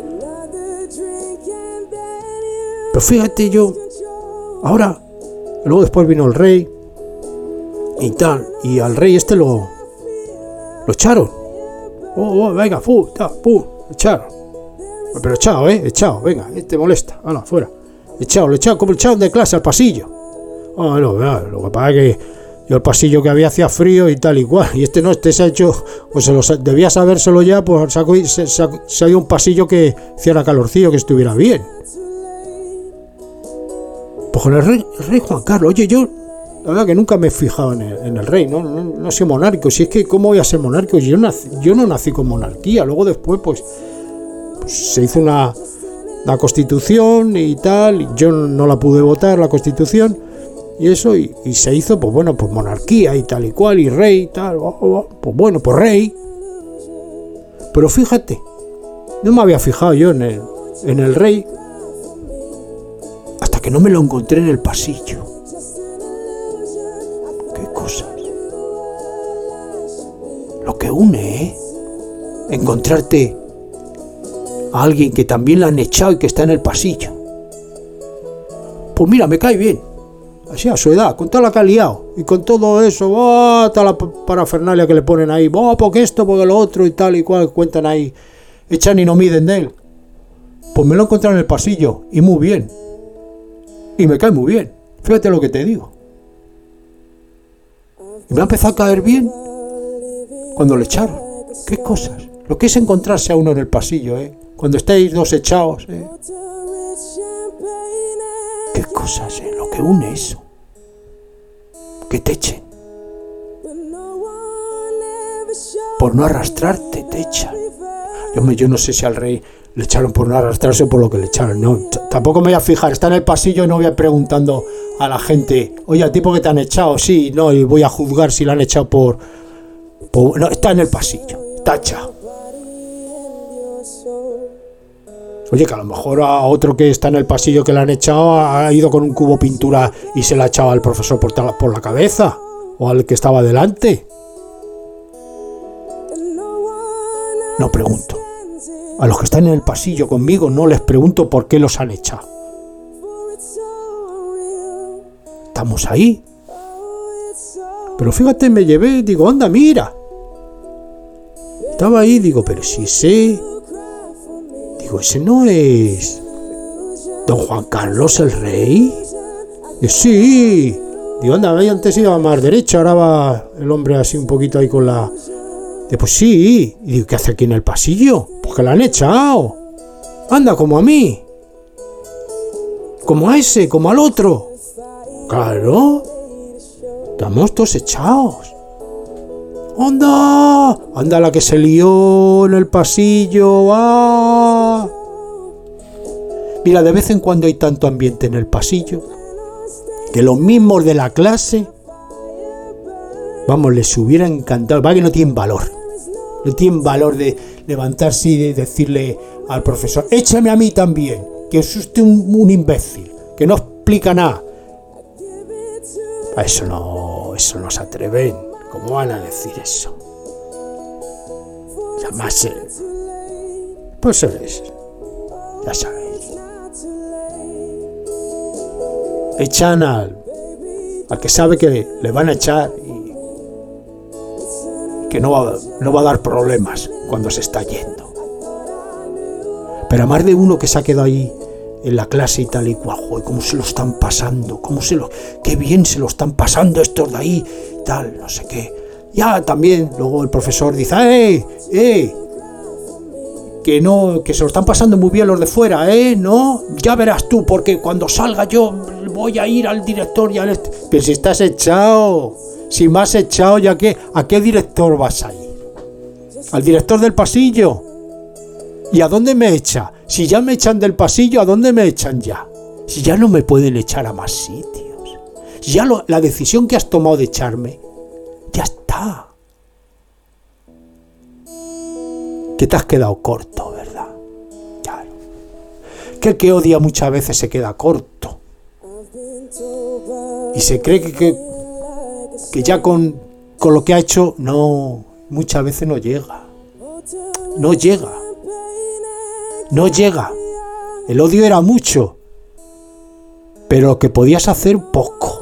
Pero fíjate, yo, ahora, luego después vino el rey, y tal, y al rey este lo echaron. Venga, echaron. Pero echado, venga, te molesta, hala, fuera. Echado, como echaron de clase al pasillo. No, lo que pasa es que yo el pasillo que había hacía frío y tal y cual, y este se ha hecho, pues debía sabérselo ya, pues se ha ido un pasillo que hiciera calorcillo, que estuviera bien. Pues con el rey Juan Carlos, oye, yo la verdad que nunca me he fijado en el rey, no soy monárquico. Si es que, ¿cómo voy a ser monárquico? Yo no nací con monarquía. Luego después, pues se hizo una constitución y tal, y yo no la pude votar, la constitución, y eso, y se hizo, pues bueno, pues monarquía y tal y cual, y rey y tal, pues bueno, pues rey. Pero fíjate, no me había fijado yo en el rey hasta que no me lo encontré en el pasillo. Lo que une, encontrarte a alguien que también la han echado y que está en el pasillo. Pues mira, me cae bien, así a su edad, con toda la que ha liado y con todo eso, toda la parafernalia que le ponen ahí, porque esto, porque lo otro y tal y cual, cuentan ahí, echan y no miden de él. Pues me lo he encontrado en el pasillo y muy bien, y me cae muy bien, fíjate lo que te digo. Y me ha empezado a caer bien cuando le echaron. Qué cosas. Lo que es encontrarse a uno en el pasillo, cuando estáis dos echados, Qué cosas, lo que une eso. Que te echen. Por no arrastrarte, te echan. Yo no sé si al rey le echaron por no arrastrarse o por lo que le echaron. No, tampoco me voy a fijar. Está en el pasillo y no voy a ir preguntando a la gente, oye, ¿a ti por qué te han echado? Sí, no, y voy a juzgar si la han echado por... No, está en el pasillo, está echado. Oye, que a lo mejor a otro que está en el pasillo que le han echado ha ido con un cubo pintura y se la ha echado al profesor por la cabeza, o al que estaba delante. No pregunto. A los que están en el pasillo conmigo no les pregunto por qué los han echado. Estamos ahí. Pero fíjate, me llevé, digo, anda, mira. Estaba ahí, digo, pero si ese... Digo, ese no es... ¿Don Juan Carlos el rey? Digo, sí. Digo, anda, antes iba más derecha, ahora va el hombre así un poquito ahí con la... Digo, pues sí. Y digo, ¿qué hace aquí en el pasillo? Pues que la han echado. Anda, como a mí. Como a ese, como al otro. Claro. Estamos todos echados. ¡Anda! ¡Anda la que se lió en el pasillo! ¡Ah! Mira, de vez en cuando hay tanto ambiente en el pasillo que los mismos de la clase, vamos, les hubiera encantado. Va que no tienen valor. No tienen valor de levantarse y de decirle al profesor, échame a mí también, que es usted un imbécil, que no explica nada. A eso no se atreven. ¿Cómo van a decir eso? Además, pues es, ya sabéis. Echan al que sabe que le van a echar y que no va a dar problemas cuando se está yendo. Pero a más de uno que se ha quedado ahí en la clase y tal y cual, joder, cómo se lo están pasando, qué bien se lo están pasando estos de ahí, tal, no sé qué. Ya también, luego el profesor dice, que no, que se lo están pasando muy bien los de fuera, ¿no? Ya verás tú, porque cuando salga yo voy a ir al director y al... Pero si estás echado, si me has echado, ya que, ¿a qué director vas a ir? ¿Al director del pasillo? ¿Y a dónde me echa? Si ya me echan del pasillo, ¿a dónde me echan ya? Si ya no me pueden echar a más sitios. Si ya la decisión que has tomado de echarme, ya está. Que te has quedado corto, ¿verdad? Claro. Que el que odia muchas veces se queda corto. Y se cree que ya con lo que ha hecho, no, muchas veces no llega. No llega. No llega. El odio era mucho, pero lo que podías hacer, poco.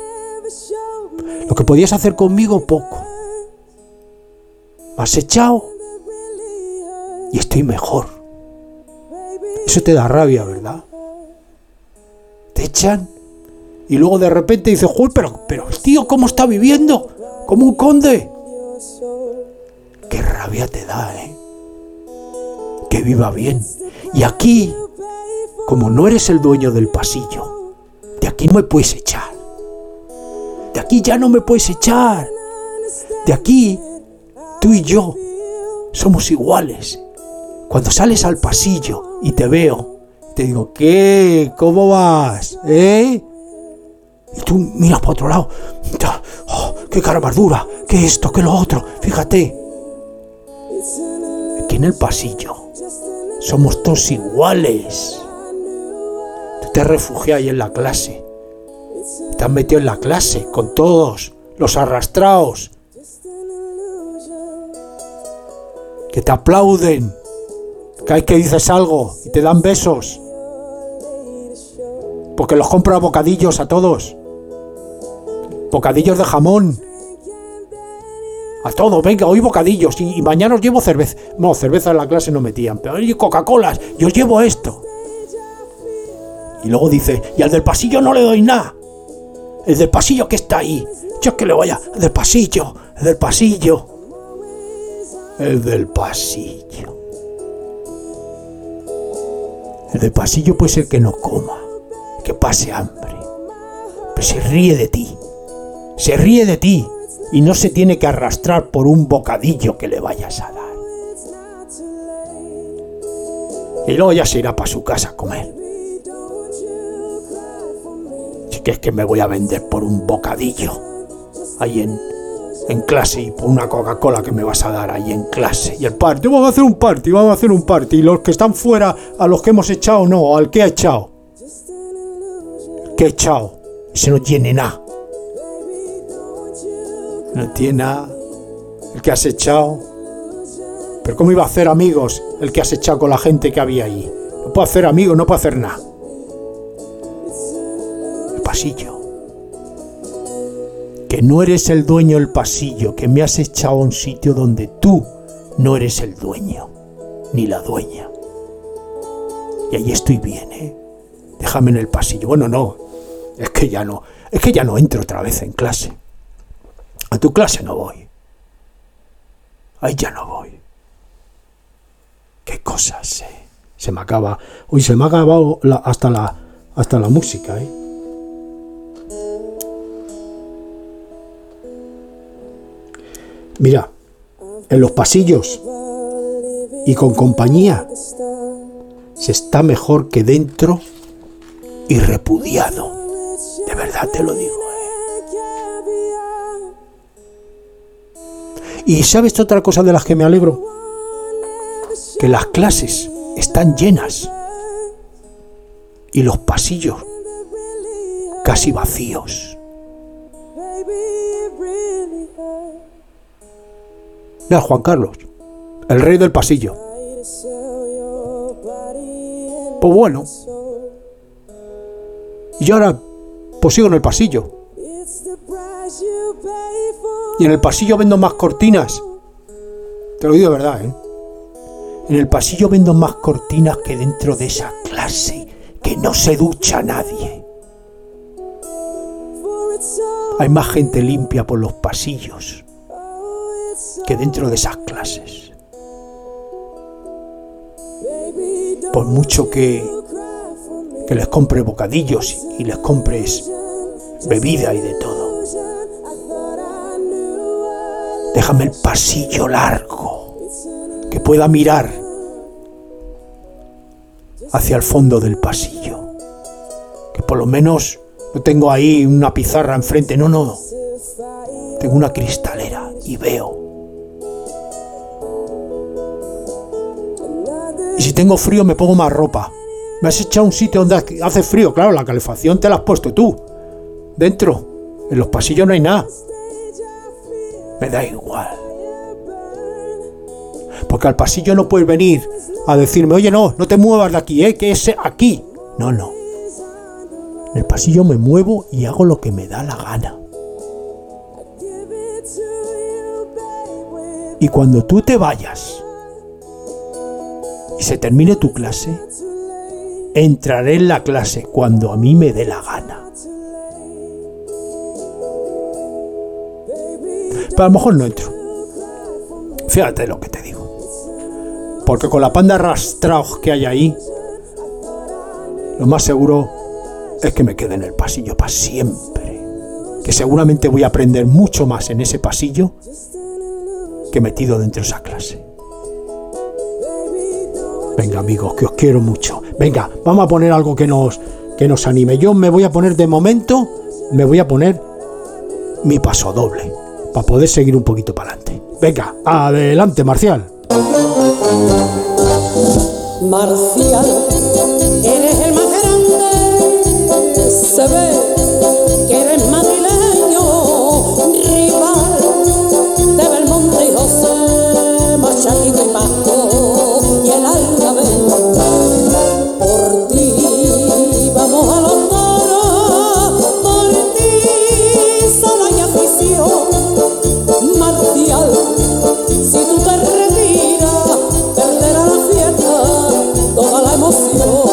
Lo que podías hacer conmigo, poco. Me has echado y estoy mejor. Eso te da rabia, ¿verdad? Te echan y luego de repente dices, ¡joder, pero el tío cómo está viviendo! Como un conde. ¡Qué rabia te da, que viva bien! Y aquí, como no eres el dueño del pasillo, de aquí no me puedes echar. De aquí ya no me puedes echar. De aquí, tú y yo somos iguales. Cuando sales al pasillo y te veo, te digo, ¿qué? ¿Cómo vas? Y tú miras para otro lado. ¡Oh, qué cara más dura! ¿Qué esto? ¿Qué lo otro? Fíjate. Aquí en el pasillo somos todos iguales. Tú te refugias ahí en la clase. Te has metido en la clase con todos los arrastrados. Que te aplauden. Cada vez que dices algo y te dan besos. Porque los compro a bocadillos a todos. Bocadillos de jamón. A todo, venga, hoy bocadillos y mañana os llevo cerveza. No, cerveza en la clase no metían, pero hoy Coca-Colas y os llevo esto. Y luego dice, y al del pasillo no le doy nada. El del pasillo que está ahí. Yo que le voy a... El del pasillo, el del pasillo. El del pasillo. El del pasillo puede ser que no coma, que pase hambre. Pero se ríe de ti. Se ríe de ti. Y no se tiene que arrastrar por un bocadillo que le vayas a dar. Y luego ya se irá para su casa a comer. Si que es que me voy a vender por un bocadillo ahí en clase y por una Coca-Cola que me vas a dar ahí en clase. Y el party, vamos a hacer un party. Y los que están fuera, a los que hemos echado, no, al que ha echado. El que ha echado. Ese no tiene nada. No tiene nada. El que has echado. Pero ¿cómo iba a hacer amigos el que has echado con la gente que había ahí? No puede hacer amigos, no puede hacer nada. El pasillo. Que no eres el dueño del pasillo, que me has echado a un sitio donde tú no eres el dueño, ni la dueña. Y ahí estoy bien, Déjame en el pasillo. Bueno, no. Es que ya no entro otra vez en clase. A tu clase no voy. Ahí ya no voy. Qué cosas, Se me acaba. Hoy se me ha acabado hasta la música, Mira, en los pasillos y con compañía se está mejor que dentro y repudiado. De verdad te lo digo, Y ¿sabes otra cosa de las que me alegro? Que las clases están llenas y los pasillos casi vacíos. Mira, Juan Carlos, el rey del pasillo. Pues bueno. Y ahora, pues sigo en el pasillo. Y en el pasillo vendo más cortinas. Te lo digo de verdad, En el pasillo vendo más cortinas que dentro de esa clase que no se ducha nadie. Hay más gente limpia por los pasillos que dentro de esas clases. Por mucho que les compre bocadillos y les compres bebida y de todo, déjame el pasillo largo, que pueda mirar hacia el fondo del pasillo, que por lo menos no tengo ahí una pizarra enfrente, no, tengo una cristalera y veo. Y si tengo frío me pongo más ropa. Me has echado a un sitio donde hace frío, claro, la calefacción te la has puesto tú. Dentro, en los pasillos no hay nada. Me da igual. Porque al pasillo no puedes venir a decirme, oye, no te muevas de aquí, que es aquí. No. En el pasillo me muevo y hago lo que me da la gana. Y cuando tú te vayas y se termine tu clase, entraré en la clase cuando a mí me dé la gana. Pero a lo mejor no entro. Fíjate lo que te digo. Porque con la panda de arrastrados que hay ahí, lo más seguro es que me quede en el pasillo para siempre. Que seguramente voy a aprender mucho más en ese pasillo que metido dentro de esa clase. Venga, amigos, que os quiero mucho. Venga, vamos a poner algo que nos anime. Yo me voy a poner de momento, mi pasodoble, para poder seguir un poquito para adelante. Venga, adelante, Marcial. Marcial, eres el más grande, se ve que eres madrileño, rival de Belmonte y José, Machaquito y Paco y el Alcabel. Por ti vamos a los toros, por ti solo hay afición. Marcial, si tú te retiras, perderá la fiesta toda la emoción.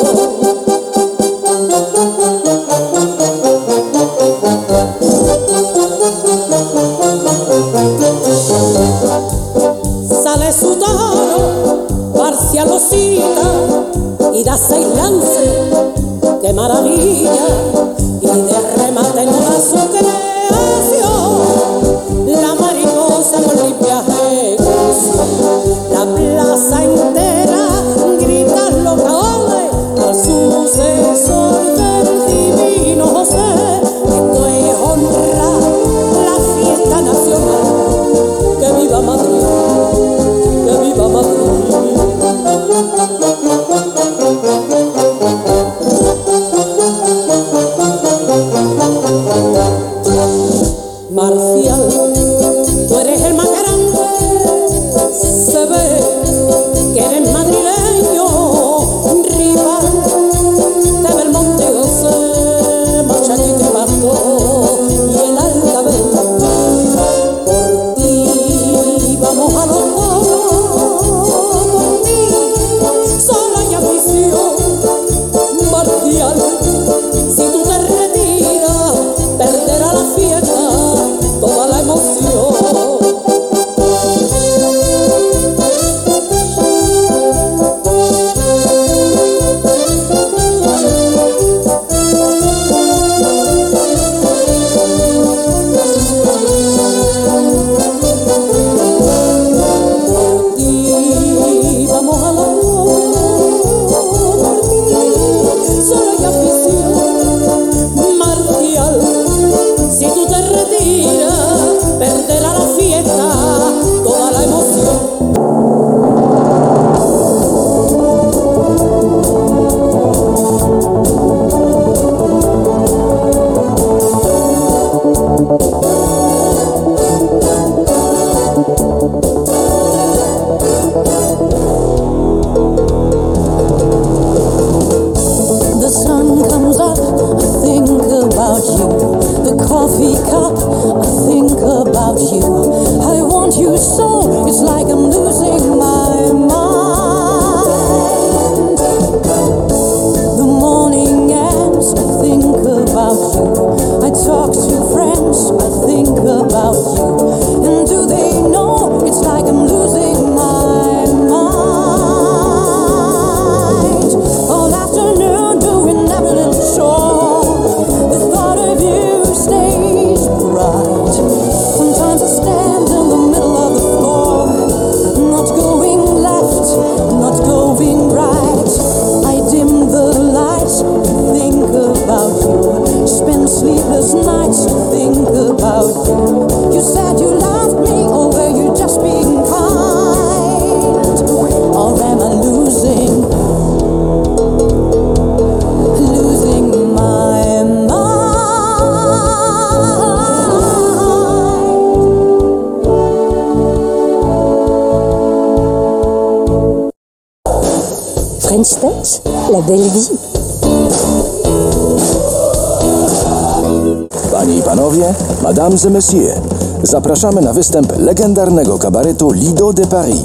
Sale su toro, Marcial lo cita y da 6 lances, qué maravilla, y de remate no da su creación. La mariposa con limpia ejecución, la plaza entera grita locales al sucesor del divino José. Esto es honrar la fiesta nacional. ¡Que viva Madrid! ¡Que viva Madrid! French Touch, la belle vie. Panie i panowie, mesdames et messieurs, zapraszamy na występ legendarnego kabaretu Lido de Paris.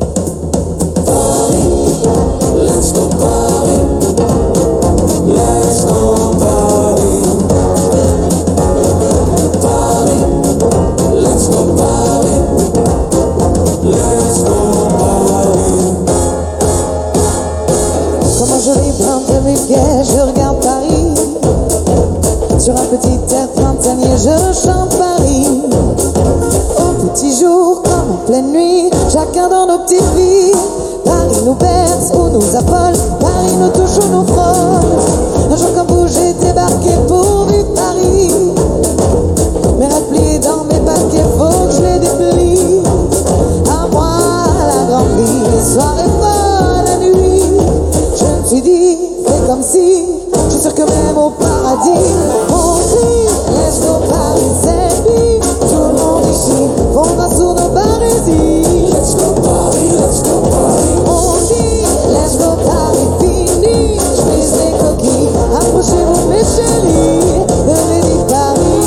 Comment je vais prendre mes pièges, je regarde Paris. Sur un petit air printanier, je chante Paris. Au petit jour comme en pleine nuit, chacun dans nos petites vies. Paris nous berce ou nous affole, Paris nous touche ou nous frôle. Un jour comme vous, j'ai débarqué pour vivre Paris. Mes rêves pliés dans mes paquets, faut que je les déplie. À moi la grande vie, les soirées folles la nuit. Je me suis dit, fais comme si, je suis sûr que même au paradis, on crie, let's go Paris, c'est lui. Tout le monde ici, fondra sous nos barésies. Let's go Paris, let's go Paris. On dit, let's go Paris, fini. Je brise les coquilles, approchez-vous mes chéris, venez du Paris.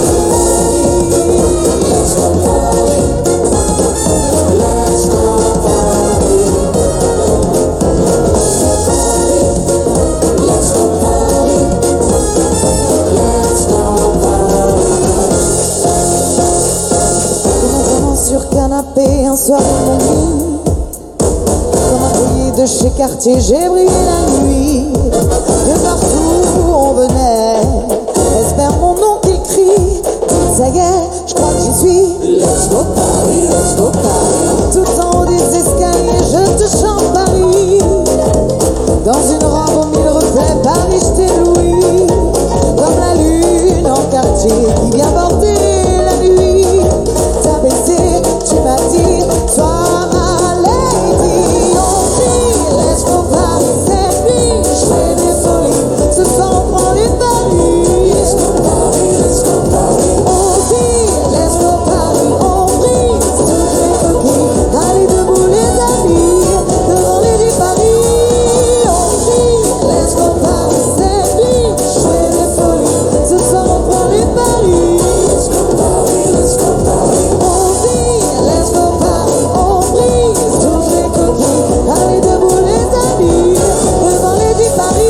Let's go Paris, let's go Paris. Let's go Paris, let's go Paris. Comment sur canapé, un soir dans mon lit. Comme un collier de chez Cartier, j'ai brillé la nuit. De partout on venait, espère mon nom qu'il crie. Ça y est, je crois que j'y suis. Let's go Paris, let's go Paris. Tout en haut des escaliers, je te chante Paris. Dans une robe aux mille reflets, Paris, je t'éblouis. Comme la lune en quartier qui vient porter la nuit. T'as baissé, tu m'as dit, sois ma lady. On dit, let's go Paris, c'est lui. Je fais des folies, ce soir on prend les paris. Let's go Paris, let's go Paris. On dit, let's go Paris, on brise toutes les coquilles. Allez debout les amis, devant les du Paris. On dit, let's go Paris, c'est lui. Je fais des folies, ce soir on prend les paris. Let's go Paris, let's go Paris. On dit, let's go Paris, on brise toutes les coquilles. Allez debout les amis, devant les du Paris.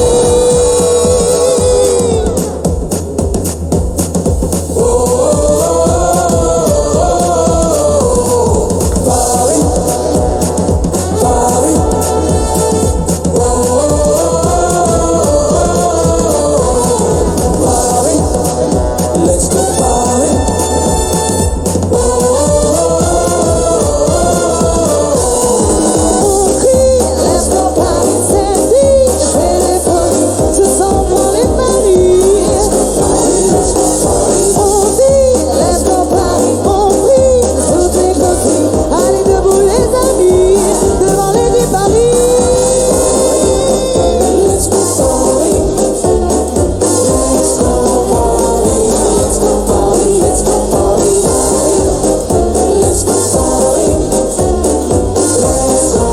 Let's go Paris. On crie, let's go Paris, c'est lui. Je fais des folies, ce soir on prend les paris. On dit, let's go Paris, on brise toutes les coquilles. Allez debout les amis, devant les du Paris. Let's go Paris. Let's go Paris. Let's go Paris. Let's go Paris. Let's go Paris. Let's go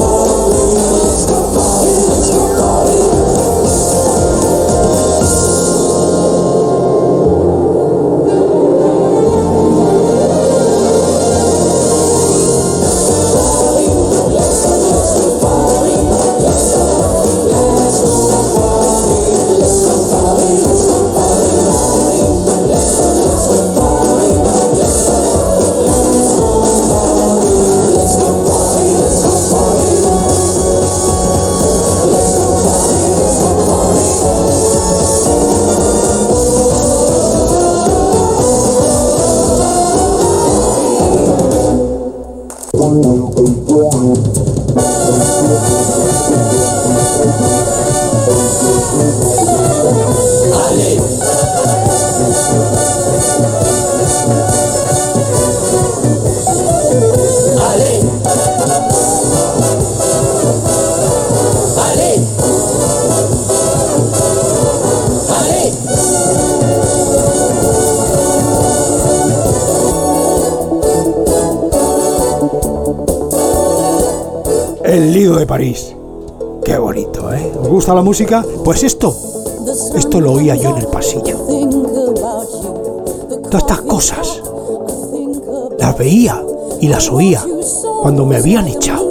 Paris. Let's go Paris. El Lido de París. Qué bonito, ¿eh? ¿Os gusta la música? Pues esto lo oía yo en el pasillo. Todas estas cosas las veía y las oía cuando me habían echado.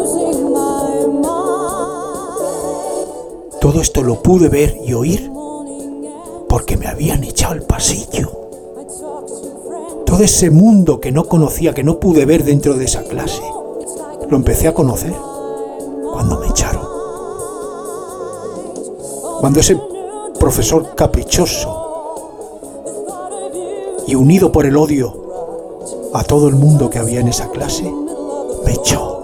Todo esto lo pude ver y oír porque me habían echado al pasillo. Todo ese mundo que no conocía, que no pude ver dentro de esa clase, lo empecé a conocer cuando me echaron. Cuando ese profesor caprichoso y unido por el odio a todo el mundo que había en esa clase, me echó.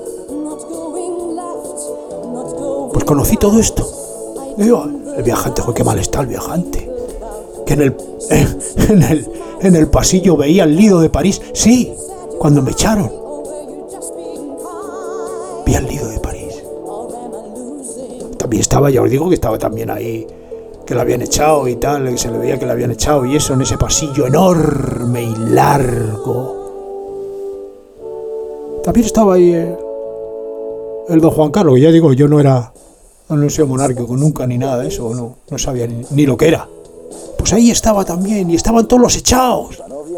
Pues conocí todo esto. Digo, el viajante, joder, qué mal está el viajante. Que en el pasillo veía el Lido de París. Sí, cuando me echaron. Vi el Lido de París. También estaba, ya os digo que estaba también ahí, que lo habían echado y tal, que se le veía que lo habían echado y eso en ese pasillo enorme y largo. También estaba ahí el don Juan Carlos, que ya digo, yo no he sido monárquico nunca ni nada de eso, no sabía ni lo que era. Pues ahí estaba también, y estaban todos los echados.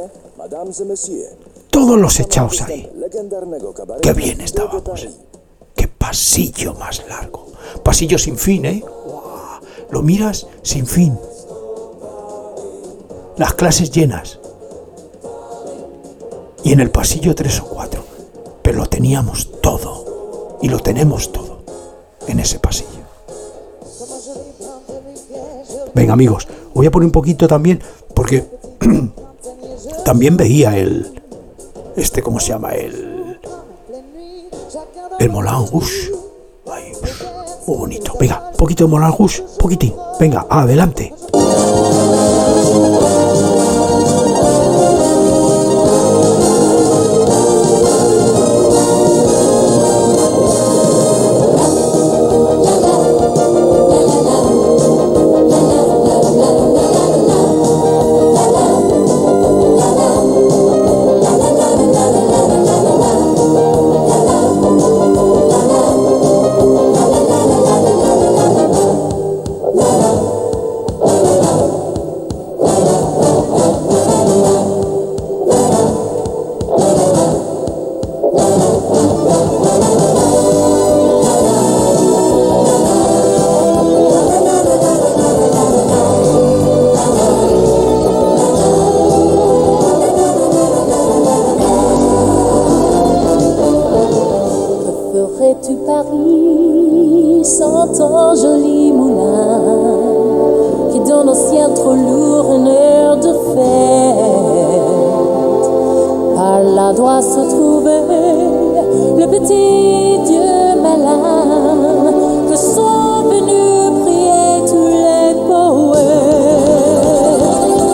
Todos los echados ahí. Qué bien estábamos. Qué pasillo más largo. Pasillo sin fin, ¿eh? ¡Wow! Lo miras sin fin. Las clases llenas. Y en el pasillo 3 o 4. Pero lo teníamos todo. Y lo tenemos todo en ese pasillo. Venga, amigos, voy a poner un poquito también, porque también veía ¿cómo se llama? El Moulin Rouge. Ay, muy bonito. Venga, un poquito de Moulin Rouge, poquitín. Venga, adelante. ferais-tu Paris sans ton joli moulin qui donne au ciel trop lourd une heure de fête? Par là doit se trouver le petit Dieu malin que sont venus prier tous les poètes.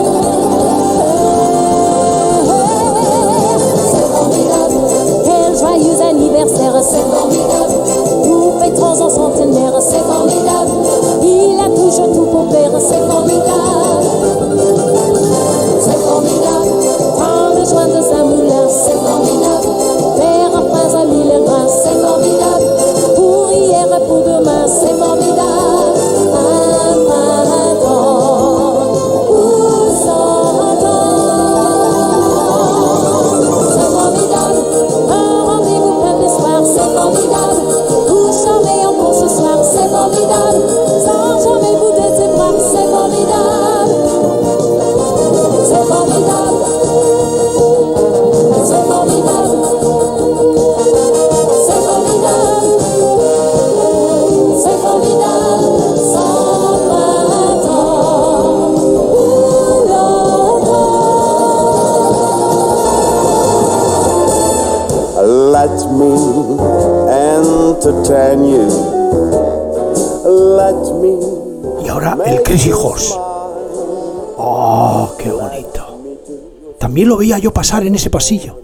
C'est formidable, quel joyeux anniversaire, c'est formidable. Nous fêterons en centenaire, c'est formidable. Il a toujours tout pour plaire, c'est formidable. C'est formidable, tant de joie de sa moulin, c'est formidable. Faire un prince à mille grains, c'est formidable. Pour hier et pour demain, c'est formidable. Un printemps où s'entend, c'est formidable. Un rendez-vous plein d'espoir, c'est formidable. Tout charmant pour ce soir, c'est formidable. Sans jamais vous décevoir, c'est formidable. C'est formidable. C'est formidable. C'est formidable. C'est formidable. Sans printemps ou l'automne. Let me entertain you. Let me. Y ahora el Crazy Horse. ¡Oh, qué bonito! También lo veía yo pasar en ese pasillo.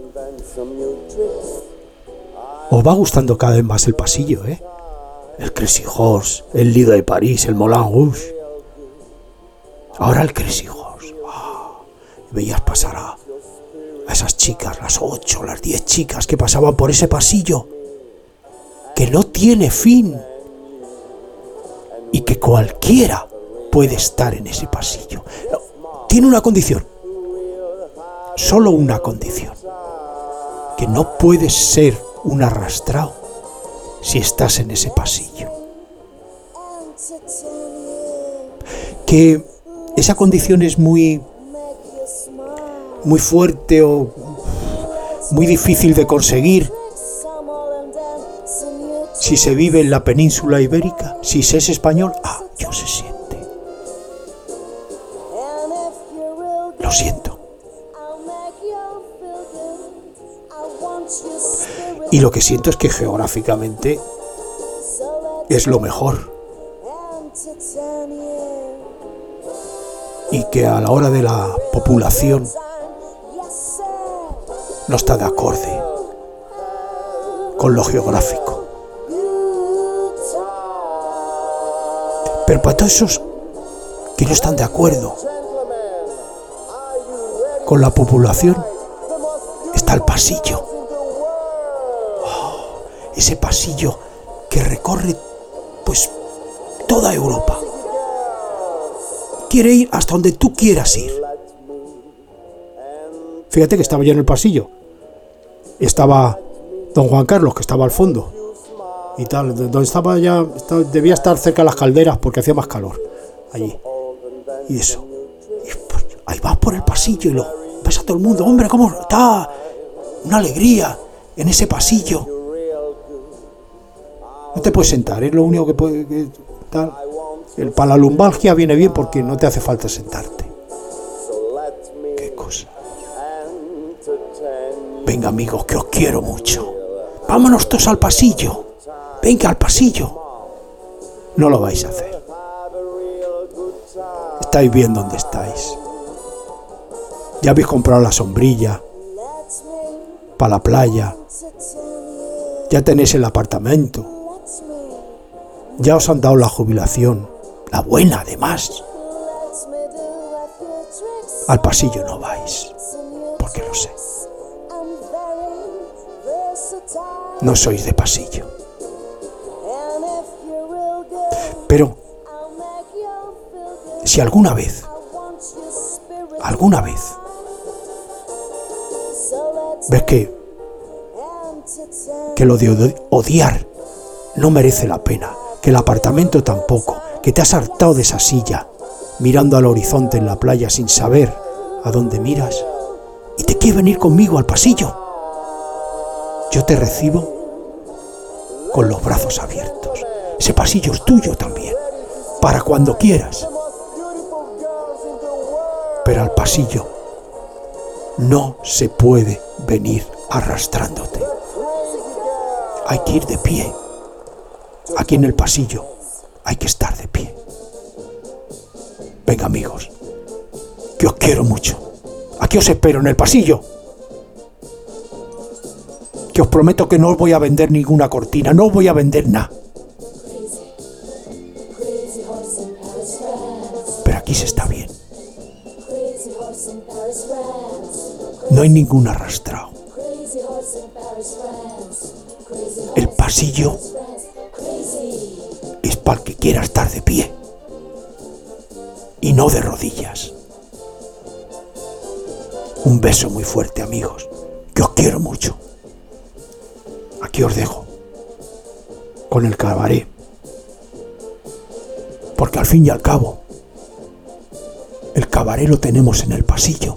Os va gustando cada vez más el pasillo, ¿eh? El Crazy Horse, el Lido de París, el Moulin Rouge. Ahora el Crazy Horse. ¡Oh! Veías pasar a esas chicas, las 8, las 10 chicas que pasaban por ese pasillo, que no tiene fin. y que cualquiera puede estar en ese pasillo. No, tiene una condición, solo una condición, que no puedes ser un arrastrado si estás en ese pasillo. Que esa condición es muy fuerte o muy difícil de conseguir si se vive en la península ibérica, si se es español. Yo se siente. Lo siento. Y lo que siento es que geográficamente es lo mejor. Y que a la hora de la población no está de acorde con lo geográfico. Pero para todos esos que no están de acuerdo con la población, está el pasillo. Ese pasillo que recorre pues toda Europa. Quiere ir hasta donde tú quieras ir. Fíjate que estaba yo en el pasillo. Estaba don Juan Carlos, que estaba al fondo. Y tal, donde estaba ya, debía estar cerca de las calderas porque hacía más calor allí. Y eso. Y pues, ahí vas por el pasillo y lo ves a todo el mundo. Hombre, ¿cómo está? Una alegría en ese pasillo. No te puedes sentar, es lo único que puede tal. Para la lumbalgia viene bien porque no te hace falta sentarte. Qué cosa. Venga, amigos, que os quiero mucho. Vámonos todos al pasillo. Venga, al pasillo. No lo vais a hacer. Estáis bien donde estáis. Ya habéis comprado la sombrilla para la playa. Ya tenéis el apartamento. Ya os han dado la jubilación. La buena, además. Al pasillo no vais, porque lo sé. No sois de pasillo. Pero, si alguna vez, ves que lo de odiar no merece la pena, que el apartamento tampoco, que te has hartado de esa silla, mirando al horizonte en la playa sin saber a dónde miras, y te quieres venir conmigo al pasillo, yo te recibo con los brazos abiertos. Ese pasillo es tuyo también, para cuando quieras. Pero al pasillo no se puede venir arrastrándote. Hay que ir de pie. Aquí en el pasillo hay que estar de pie. Venga, amigos, que os quiero mucho. Aquí os espero en el pasillo. Que os prometo que no os voy a vender ninguna cortina, no os voy a vender nada. Pero aquí se está bien. No hay ningún arrastrado. El pasillo es para el que quiera estar de pie y no de rodillas. Un beso muy fuerte, amigos, que os quiero mucho. Aquí os dejo con el cabaret, porque al fin y al cabo el cabaret lo tenemos en el pasillo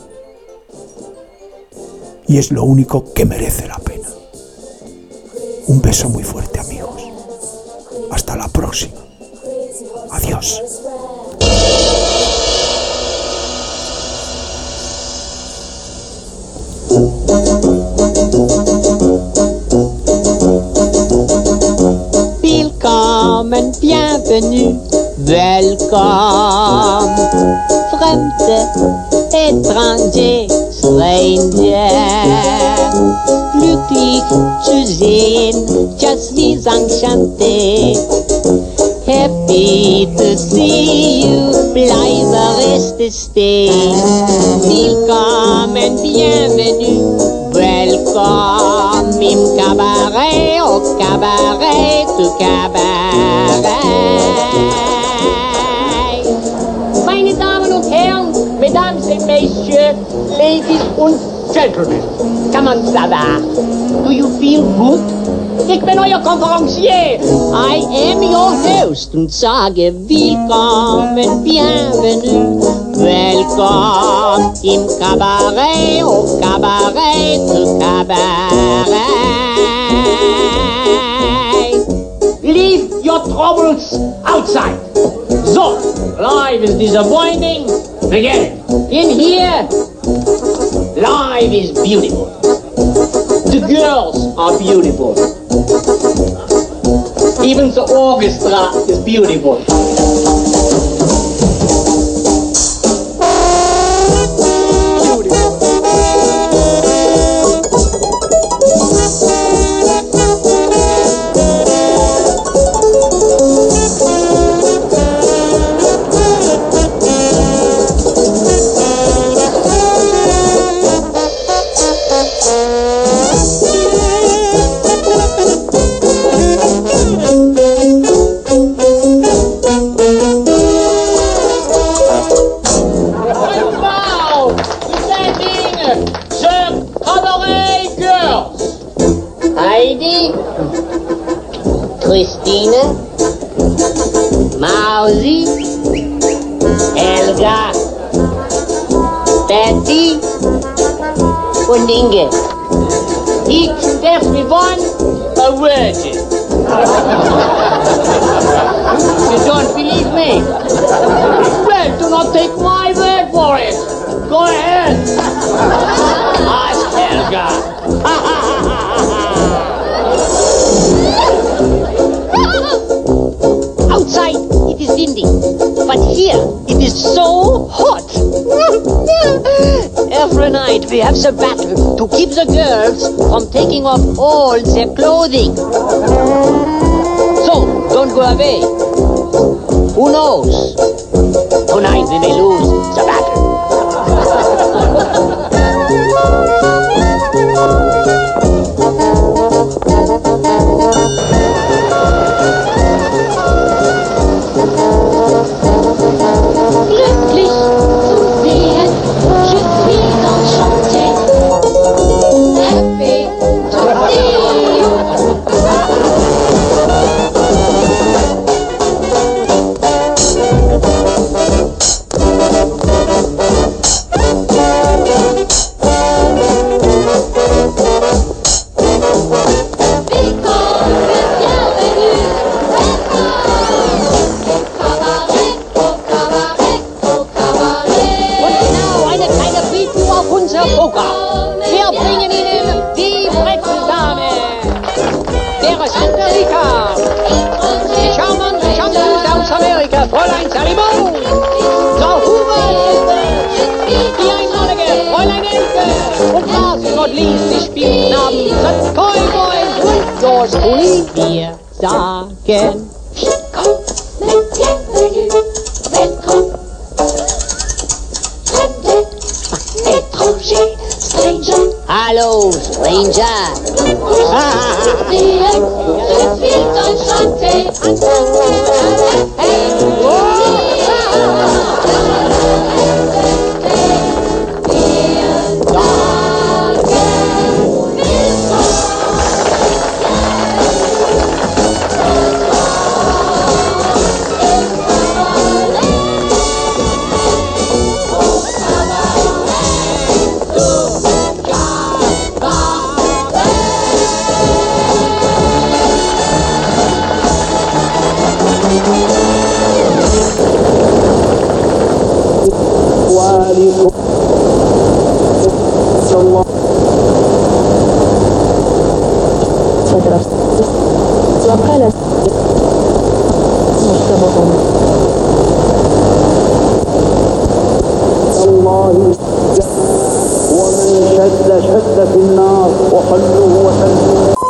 y es lo único que merece la pena. Un beso muy fuerte, amigos. Hasta la próxima. Adiós. Willkommen, bienvenue, welcome. Fremde, étranger, stranger. Glücklich zu sehen, just wie enchanté. Happy to see you, bleibe reste stehen. Willkommen, bienvenue, welcome im Cabaret. cabaret, au cabaret. Meine Damen und Herren, Mesdames et Messieurs, Ladies und Gentlemen, comment ça va? Do you feel good? Ich bin euer Konferencier. I am your host und sage willkommen, bienvenue, welcome im Cabaret, au Cabaret, au Cabaret. Leave your troubles outside. So, life is disappointing. Forget it. In here, life is beautiful. The girls are beautiful. Even the orchestra is beautiful. Heidi, Christine, Mausi, Helga, Betty und Inge. Each and every one a virgin. You don't believe me? Well, do not take my word for it. Go ahead. Ask Helga. Outside it is windy, but here it is so hot. Every night we have the battle to keep the girls from taking off all their clothing. So, don't go away. Who knows? Tonight we may lose the battle. Wir bringen Ihnen die Brettendame, Beres Amerika, die charmante Chanteuse aus Amerika, Fräulein Salibou, Frau Huber, die einmalige Fräulein Elke und last but not least die Spielknaben, the Cowboys und George Clooney. Wir sagen Hallo, Stranger. وقال متفق الله ومن شد في النار وحله وسلمه